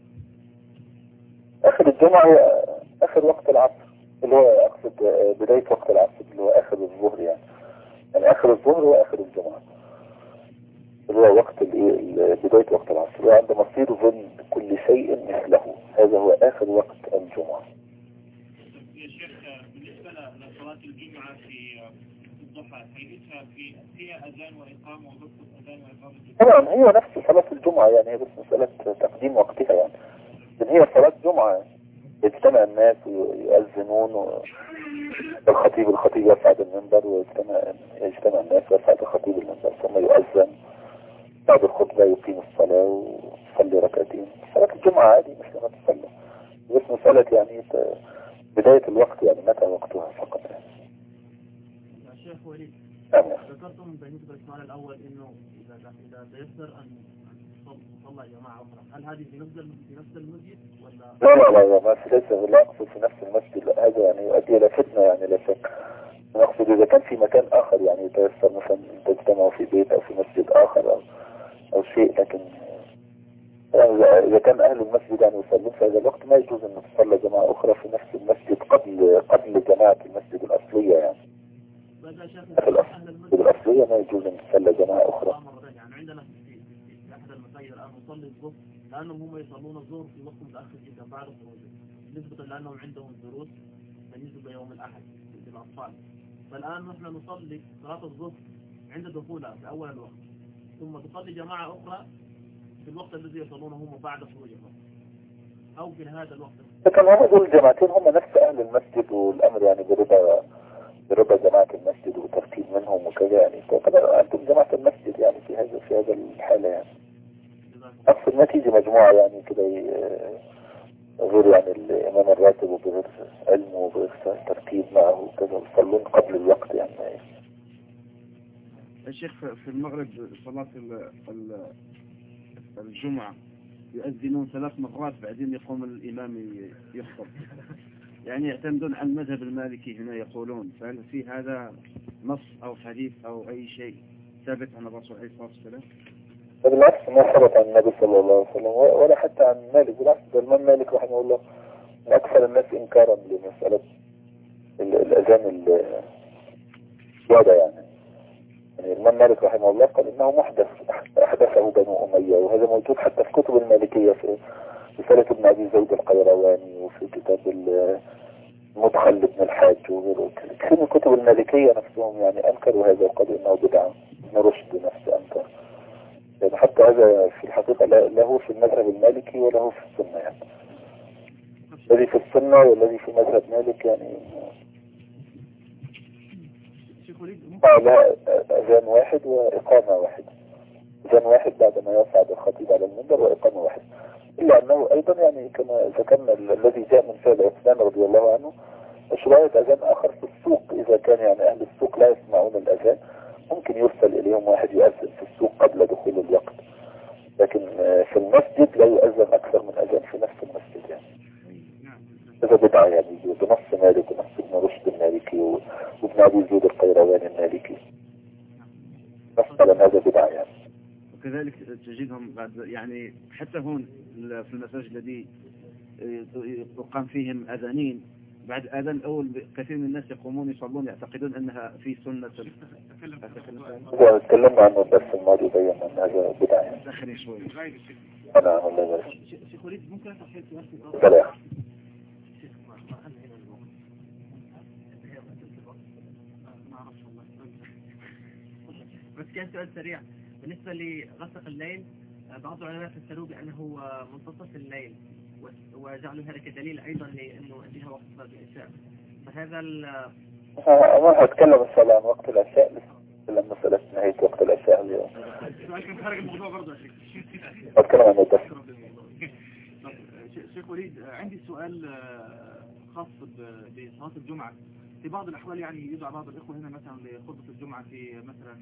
آخر الجمعة هي آخر وقت العصر، اللي هو أقصد بداية وقت العصر اللي هو آخر الظهر يعني، يعني آخر الظهر هو آخر الجمعة اللي هو وقت بداية وقت العصر، وعندما يصير ظل كل شيء مثله، هذا هو آخر وقت الجمعة. يا شيخ، بالنسبة لصلاة الجمعة في الضحى هيئتها في فيها أذان وإقامة وضبط أذان وإقامة؟ طبعا هي نفس صلاة الجمعة يعني، هي بس مسألة تقديم وقتها يعني، لأن هي صلاة جمعة يجتمع الناس ويؤذنون، الخطيب الخطيب يصعد المنبر ويجتمع يجتمع الناس ويصعد الخطيب المنبر ثم يؤذن بعد الخطبة، يقيم الصلاة ويصلي ركعتين صلاة الجمعة عادي مثل ما تصلي، بس مسألة يعني بداية الوقت يعني متى وقتها فقط يعني. يا شيخ وليد، نعم. ذكرتم بالنسبة للسؤال الأول إنه إذا إذا تيسر أن تصلى جماعة أخرى، هل هذه في نفس في نفس المسجد ولا؟ لا لا لا ما في، ليس لا أقصد في نفس المسجد، لا هذا يعني يؤدي إلى فتنة يعني لا شك. أنا أقصد إذا كان في مكان آخر يعني يتيسر مثلا تجتمعوا في بيت أو في مسجد آخر أو أو شيء، لكن يعني إذا كان أهل المسجد يعني يصلون في هذا الوقت ما يجوز أن تصلى جماعة أخرى في نفس المسجد قبل قبل جماعة المسجد الأصلية يعني. في المسجد الأصلية ما يجوز أن تصلى جماعة أخرى. يعني عندنا في أحد المساجد الآن نصلي الظهر لأنهم هم يصلون الظهر في وقت متأخر جدا بعد الخروج، بالنسبة لأنهم عندهم دروس بالنسبة يوم الأحد للأطفال، فالآن نحن نصلي صلاة الظهر عند دخولها في أول الوقت، ثم تصلي جماعة أخرى في الوقت الذي يصلونه هم بعد خروجهم أو في هذا الوقت. لكن هم دول الجماعتين هم نفس أهل المسجد، والأمر يعني برضا برضا جماعة المسجد وترتيب منهم وكذا يعني، طبعا أنتم جماعة المسجد يعني في هذا في هذا الحالة يعني. أقصد ما تيجي مجموعة يعني كده غير يعني الإمام الراتب وبغير علم وبغير ترتيب معه وكذا يصلون قبل الوقت يعني. الشيخ في المغرب صلاة الجمعة يؤذنون ثلاث مرات بعدين يقوم الإمام يخطب، يعني يعتمدون على المذهب المالكي هنا يقولون، فهل في هذا نص أو حديث أو أي شيء ثابت عن الرسول عليه الصلاة والسلام؟ بالعكس ما ثبت عن النبي صلى الله عليه وسلم ولا حتى عن مالك، بالعكس الإمام مالك رحمه الله من أكثر الناس إنكارا لمسألة الأذان الزيادة يعني. يعني الإمام مالك رحمه الله قال إنه محدث أحدثه بنو أمية، وهذا موجود حتى في كتب المالكية في رسالة ابن أبي زيد القيرواني وفي كتاب المدخل لابن الحاج وغيره. كثير من كتب المالكية نفسهم يعني أنكروا هذا وقالوا إنه بدعة. ابن رشد نفسه أنكر يعني، حتى هذا في الحقيقة له في المذهب المالكي وله في السنة يعني. الذي في السنة والذي في مذهب مالك يعني على أذان واحد وإقامة واحدة، أذان واحد بعدما يصعد الخطيب على المنبر وإقامة واحدة، إلا أنه أيضا يعني كما ذكرنا الذي جاء من فعل عثمان رضي الله عنه مشروعية أذان آخر في السوق. إذا كان يعني أهل السوق لا يسمعون الأذان ممكن يرسل إليهم واحد يؤذن في السوق قبل دخول الوقت، لكن في المسجد لا يؤذن أكثر من أذان في نفس المسجد يعني. هذا بدعة يعني بنص مالك ونص ابن رشد المالكي وابن أبي زيد القيرواني المالكي، مثلا هذا بدعة يعني. وكذلك تجدهم بعد يعني حتى هون في المساجد الذي يقام فيهم أذانين بعد أذان أول كثير من الناس يقومون يصلون يعتقدون أنها في سنة. إذا تكلمنا عنه الدرس الماضي بينا أن هذا بدعة يعني. داخلي شوي. أنا والله يبارك. شيخ وليد ممكن أسأل سؤال في سلام. بس كان سؤال سريع بالنسبة لغسق الليل، بعض العلماء فسروا بأنه منتصف الليل وجعلوا هذا كدليل أيضا لأنه انتهى وقت صلاة العشاء، فهذا ال ما هتكلم الصلاة عن وقت العشاء لما مسألة نهاية وقت العشاء اليوم. لكن خارج الموضوع برضه يا شيخ. أتكلم عن الدرس. شيخ وليد عندي سؤال خاص بصلاة الجمعة. في بعض الأحوال يعني يدعى بعض الإخوة هنا مثلا لخطبة الجمعة في مثلا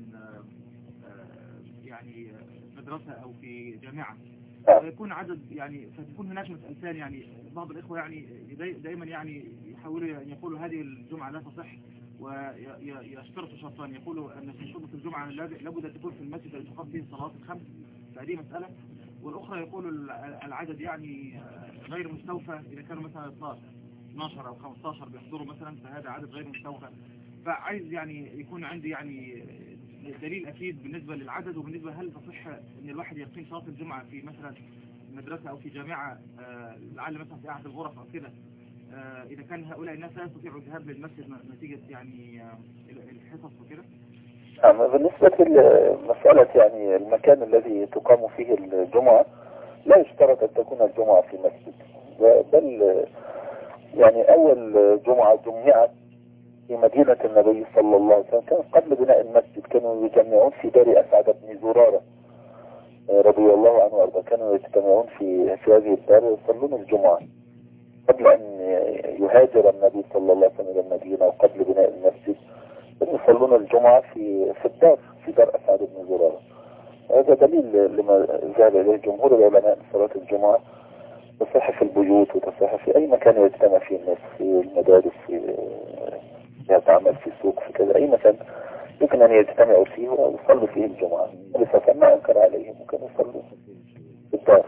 يعني مدرسة أو في جامعة، فيكون عدد يعني فتكون هناك مسألتان يعني بعض الإخوة يعني دائما يعني يحاولوا أن يقولوا هذه الجمعة لا تصح، ويشترطوا شرطان، يقولوا أن في خطبة الجمعة لابد أن تكون في المسجد الذي تقام فيه الصلوات الخمس، فهذه مسألة. والأخرى يقولوا العدد يعني غير مستوفى، إذا كانوا مثلا اثناشر أو خمستاشر بيحضروا مثلا فهذا عدد غير مستوفى. فعايز يعني يكون عندي يعني دليل أكيد بالنسبة للعدد، وبالنسبة هل تصح أن الواحد يقيم صلاة الجمعة في مثلا مدرسة أو في جامعة آه لعل مثلا في أحد الغرف أو كده، آه إذا كان هؤلاء الناس لا يستطيعوا الذهاب للمسجد نتيجة يعني آه الحصص وكده. أما بالنسبة لمسألة يعني المكان الذي تقام فيه الجمعة لا يشترط أن تكون الجمعة في مسجد، بل يعني أول جمعة جمعت في مدينة النبي صلى الله عليه وسلم كان قبل بناء المسجد، كانوا يجمعون في دار أسعد بن زرارة رضي الله عنه وارضاه، كانوا يجتمعون في في هذه الدار ويصلون الجمعة قبل أن يهاجر النبي صلى الله عليه وسلم إلى المدينة، وقبل بناء المسجد يصلون الجمعة في في الدار في دار أسعد بن زرارة. هذا دليل لما ذهب إليه جمهور العلماء صلاة الجمعة تصح في البيوت وتصح في أي مكان يجتمع فيه الناس، في المدارس، في يتعمل في السوق، في كذا أي مكان يمكن أن يجتمعوا فيه ويصلوا فيه الجمعة. لسه ما أنكر عليهم وكان يصلوا في الدار.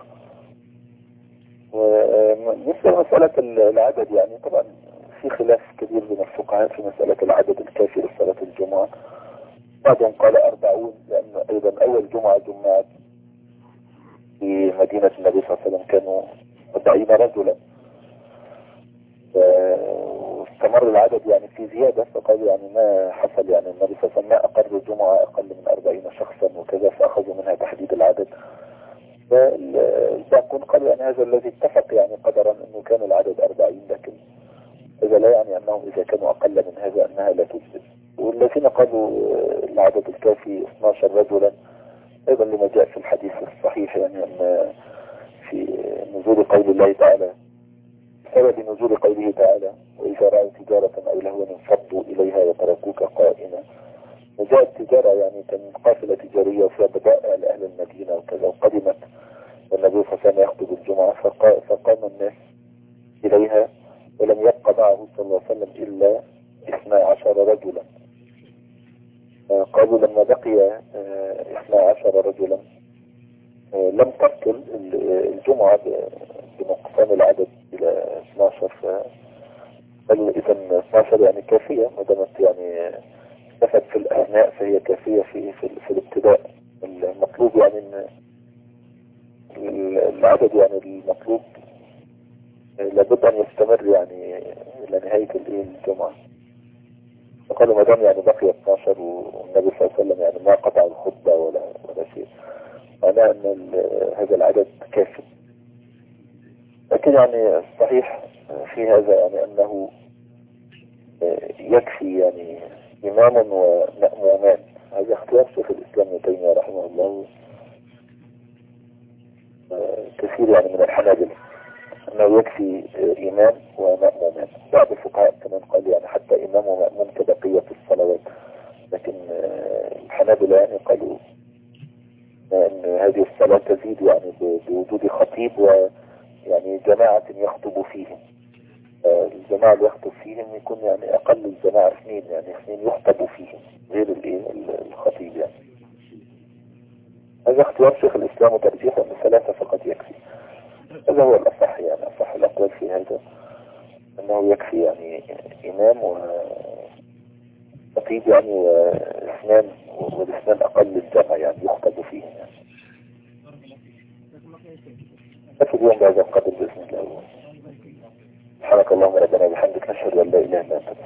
وبالنسبة لمسألة العدد يعني طبعا في خلاف كبير بين الفقهاء في مسألة العدد الكافي لصلاة الجمعة. بعضهم قال أربعون، لأن أيضا أول جمعة جمعت في مدينة النبي صلى الله عليه وسلم كانوا أربعين رجلا، واستمر العدد يعني في زيادة، فقالوا يعني ما حصل يعني النبي صلى الله عليه وسلم ما أقر جمعة أقل من أربعين شخصا وكذا، فأخذوا منها تحديد العدد. فالباقون قالوا يعني هذا الذي اتفق يعني قدرا أنه كان العدد أربعين، لكن إذا لا يعني أنهم إذا كانوا أقل من هذا أنها لا تجزئ. والذين قالوا العدد الكافي اثنا عشر رجلا أيضا لما جاء في الحديث الصحيح يعني أن في نزول قول الله تعالى، سبب نزول قوله تعالى وإذا رأوا تجارة أو لهوا انفضوا إليها وتركوك قائما. وجاءت التجارة يعني كان قافلة تجارية وفيها بضائع لأهل المدينة وكذا، وقدمت والنبي صلى الله عليه وسلم يخطب الجمعة فقام الناس إليها ولم يبقى معه صلى الله عليه وسلم إلا اثنا عشر رجلا. قالوا لما بقي اثنا عشر رجلا لم تبطل الجمعة بنقصان العدد إلى اثنا عشر، فقالوا إذا اثنا عشر يعني كافية ما دامت يعني نفت في الأثناء فهي كافية في في, في الابتداء. المطلوب يعني ان العدد يعني المطلوب لابد أن يستمر يعني إلى نهاية الجمعة. فقالوا ما دام يعني بقي اثنا عشر والنبي صلى الله عليه وسلم يعني ما قطع الخطبة ولا ولا شيء، معناه أن هذا العدد كافي. لكن يعني الصحيح في هذا يعني أنه يكفي يعني إمام ومأمومان. هذا اختيار شيخ الإسلام ابن تيمية رحمه الله كثير يعني من الحنابلة أنه يكفي إمام ومأمومان. بعض الفقهاء كمان قال يعني حتى إمام ومأموم كبقية الصلوات، لكن الحنابلة يعني قالوا أن هذه الصلاة تزيد يعني بوجود خطيب ويعني جماعة يخطب فيهم. الجماعة اللي يخطب فيهم يكون يعني أقل الجماعة اثنين، يعني اثنين يخطب فيهم غير الخطيب يعني. هذا اختيار شيخ الإسلام وترجيح أن ثلاثة فقط يكفي. هذا هو الأصح يعني أصح الأقوال في هذا أنه يكفي يعني إمام وخطيب يعني واثنان، والاثنان أقل الجمع يعني يخطب فيهم يعني. لكن اليوم بهذا القدر بإذن الله. سبحانك اللهم ربنا وبحمدك نشهد أن لا إله إلا أنت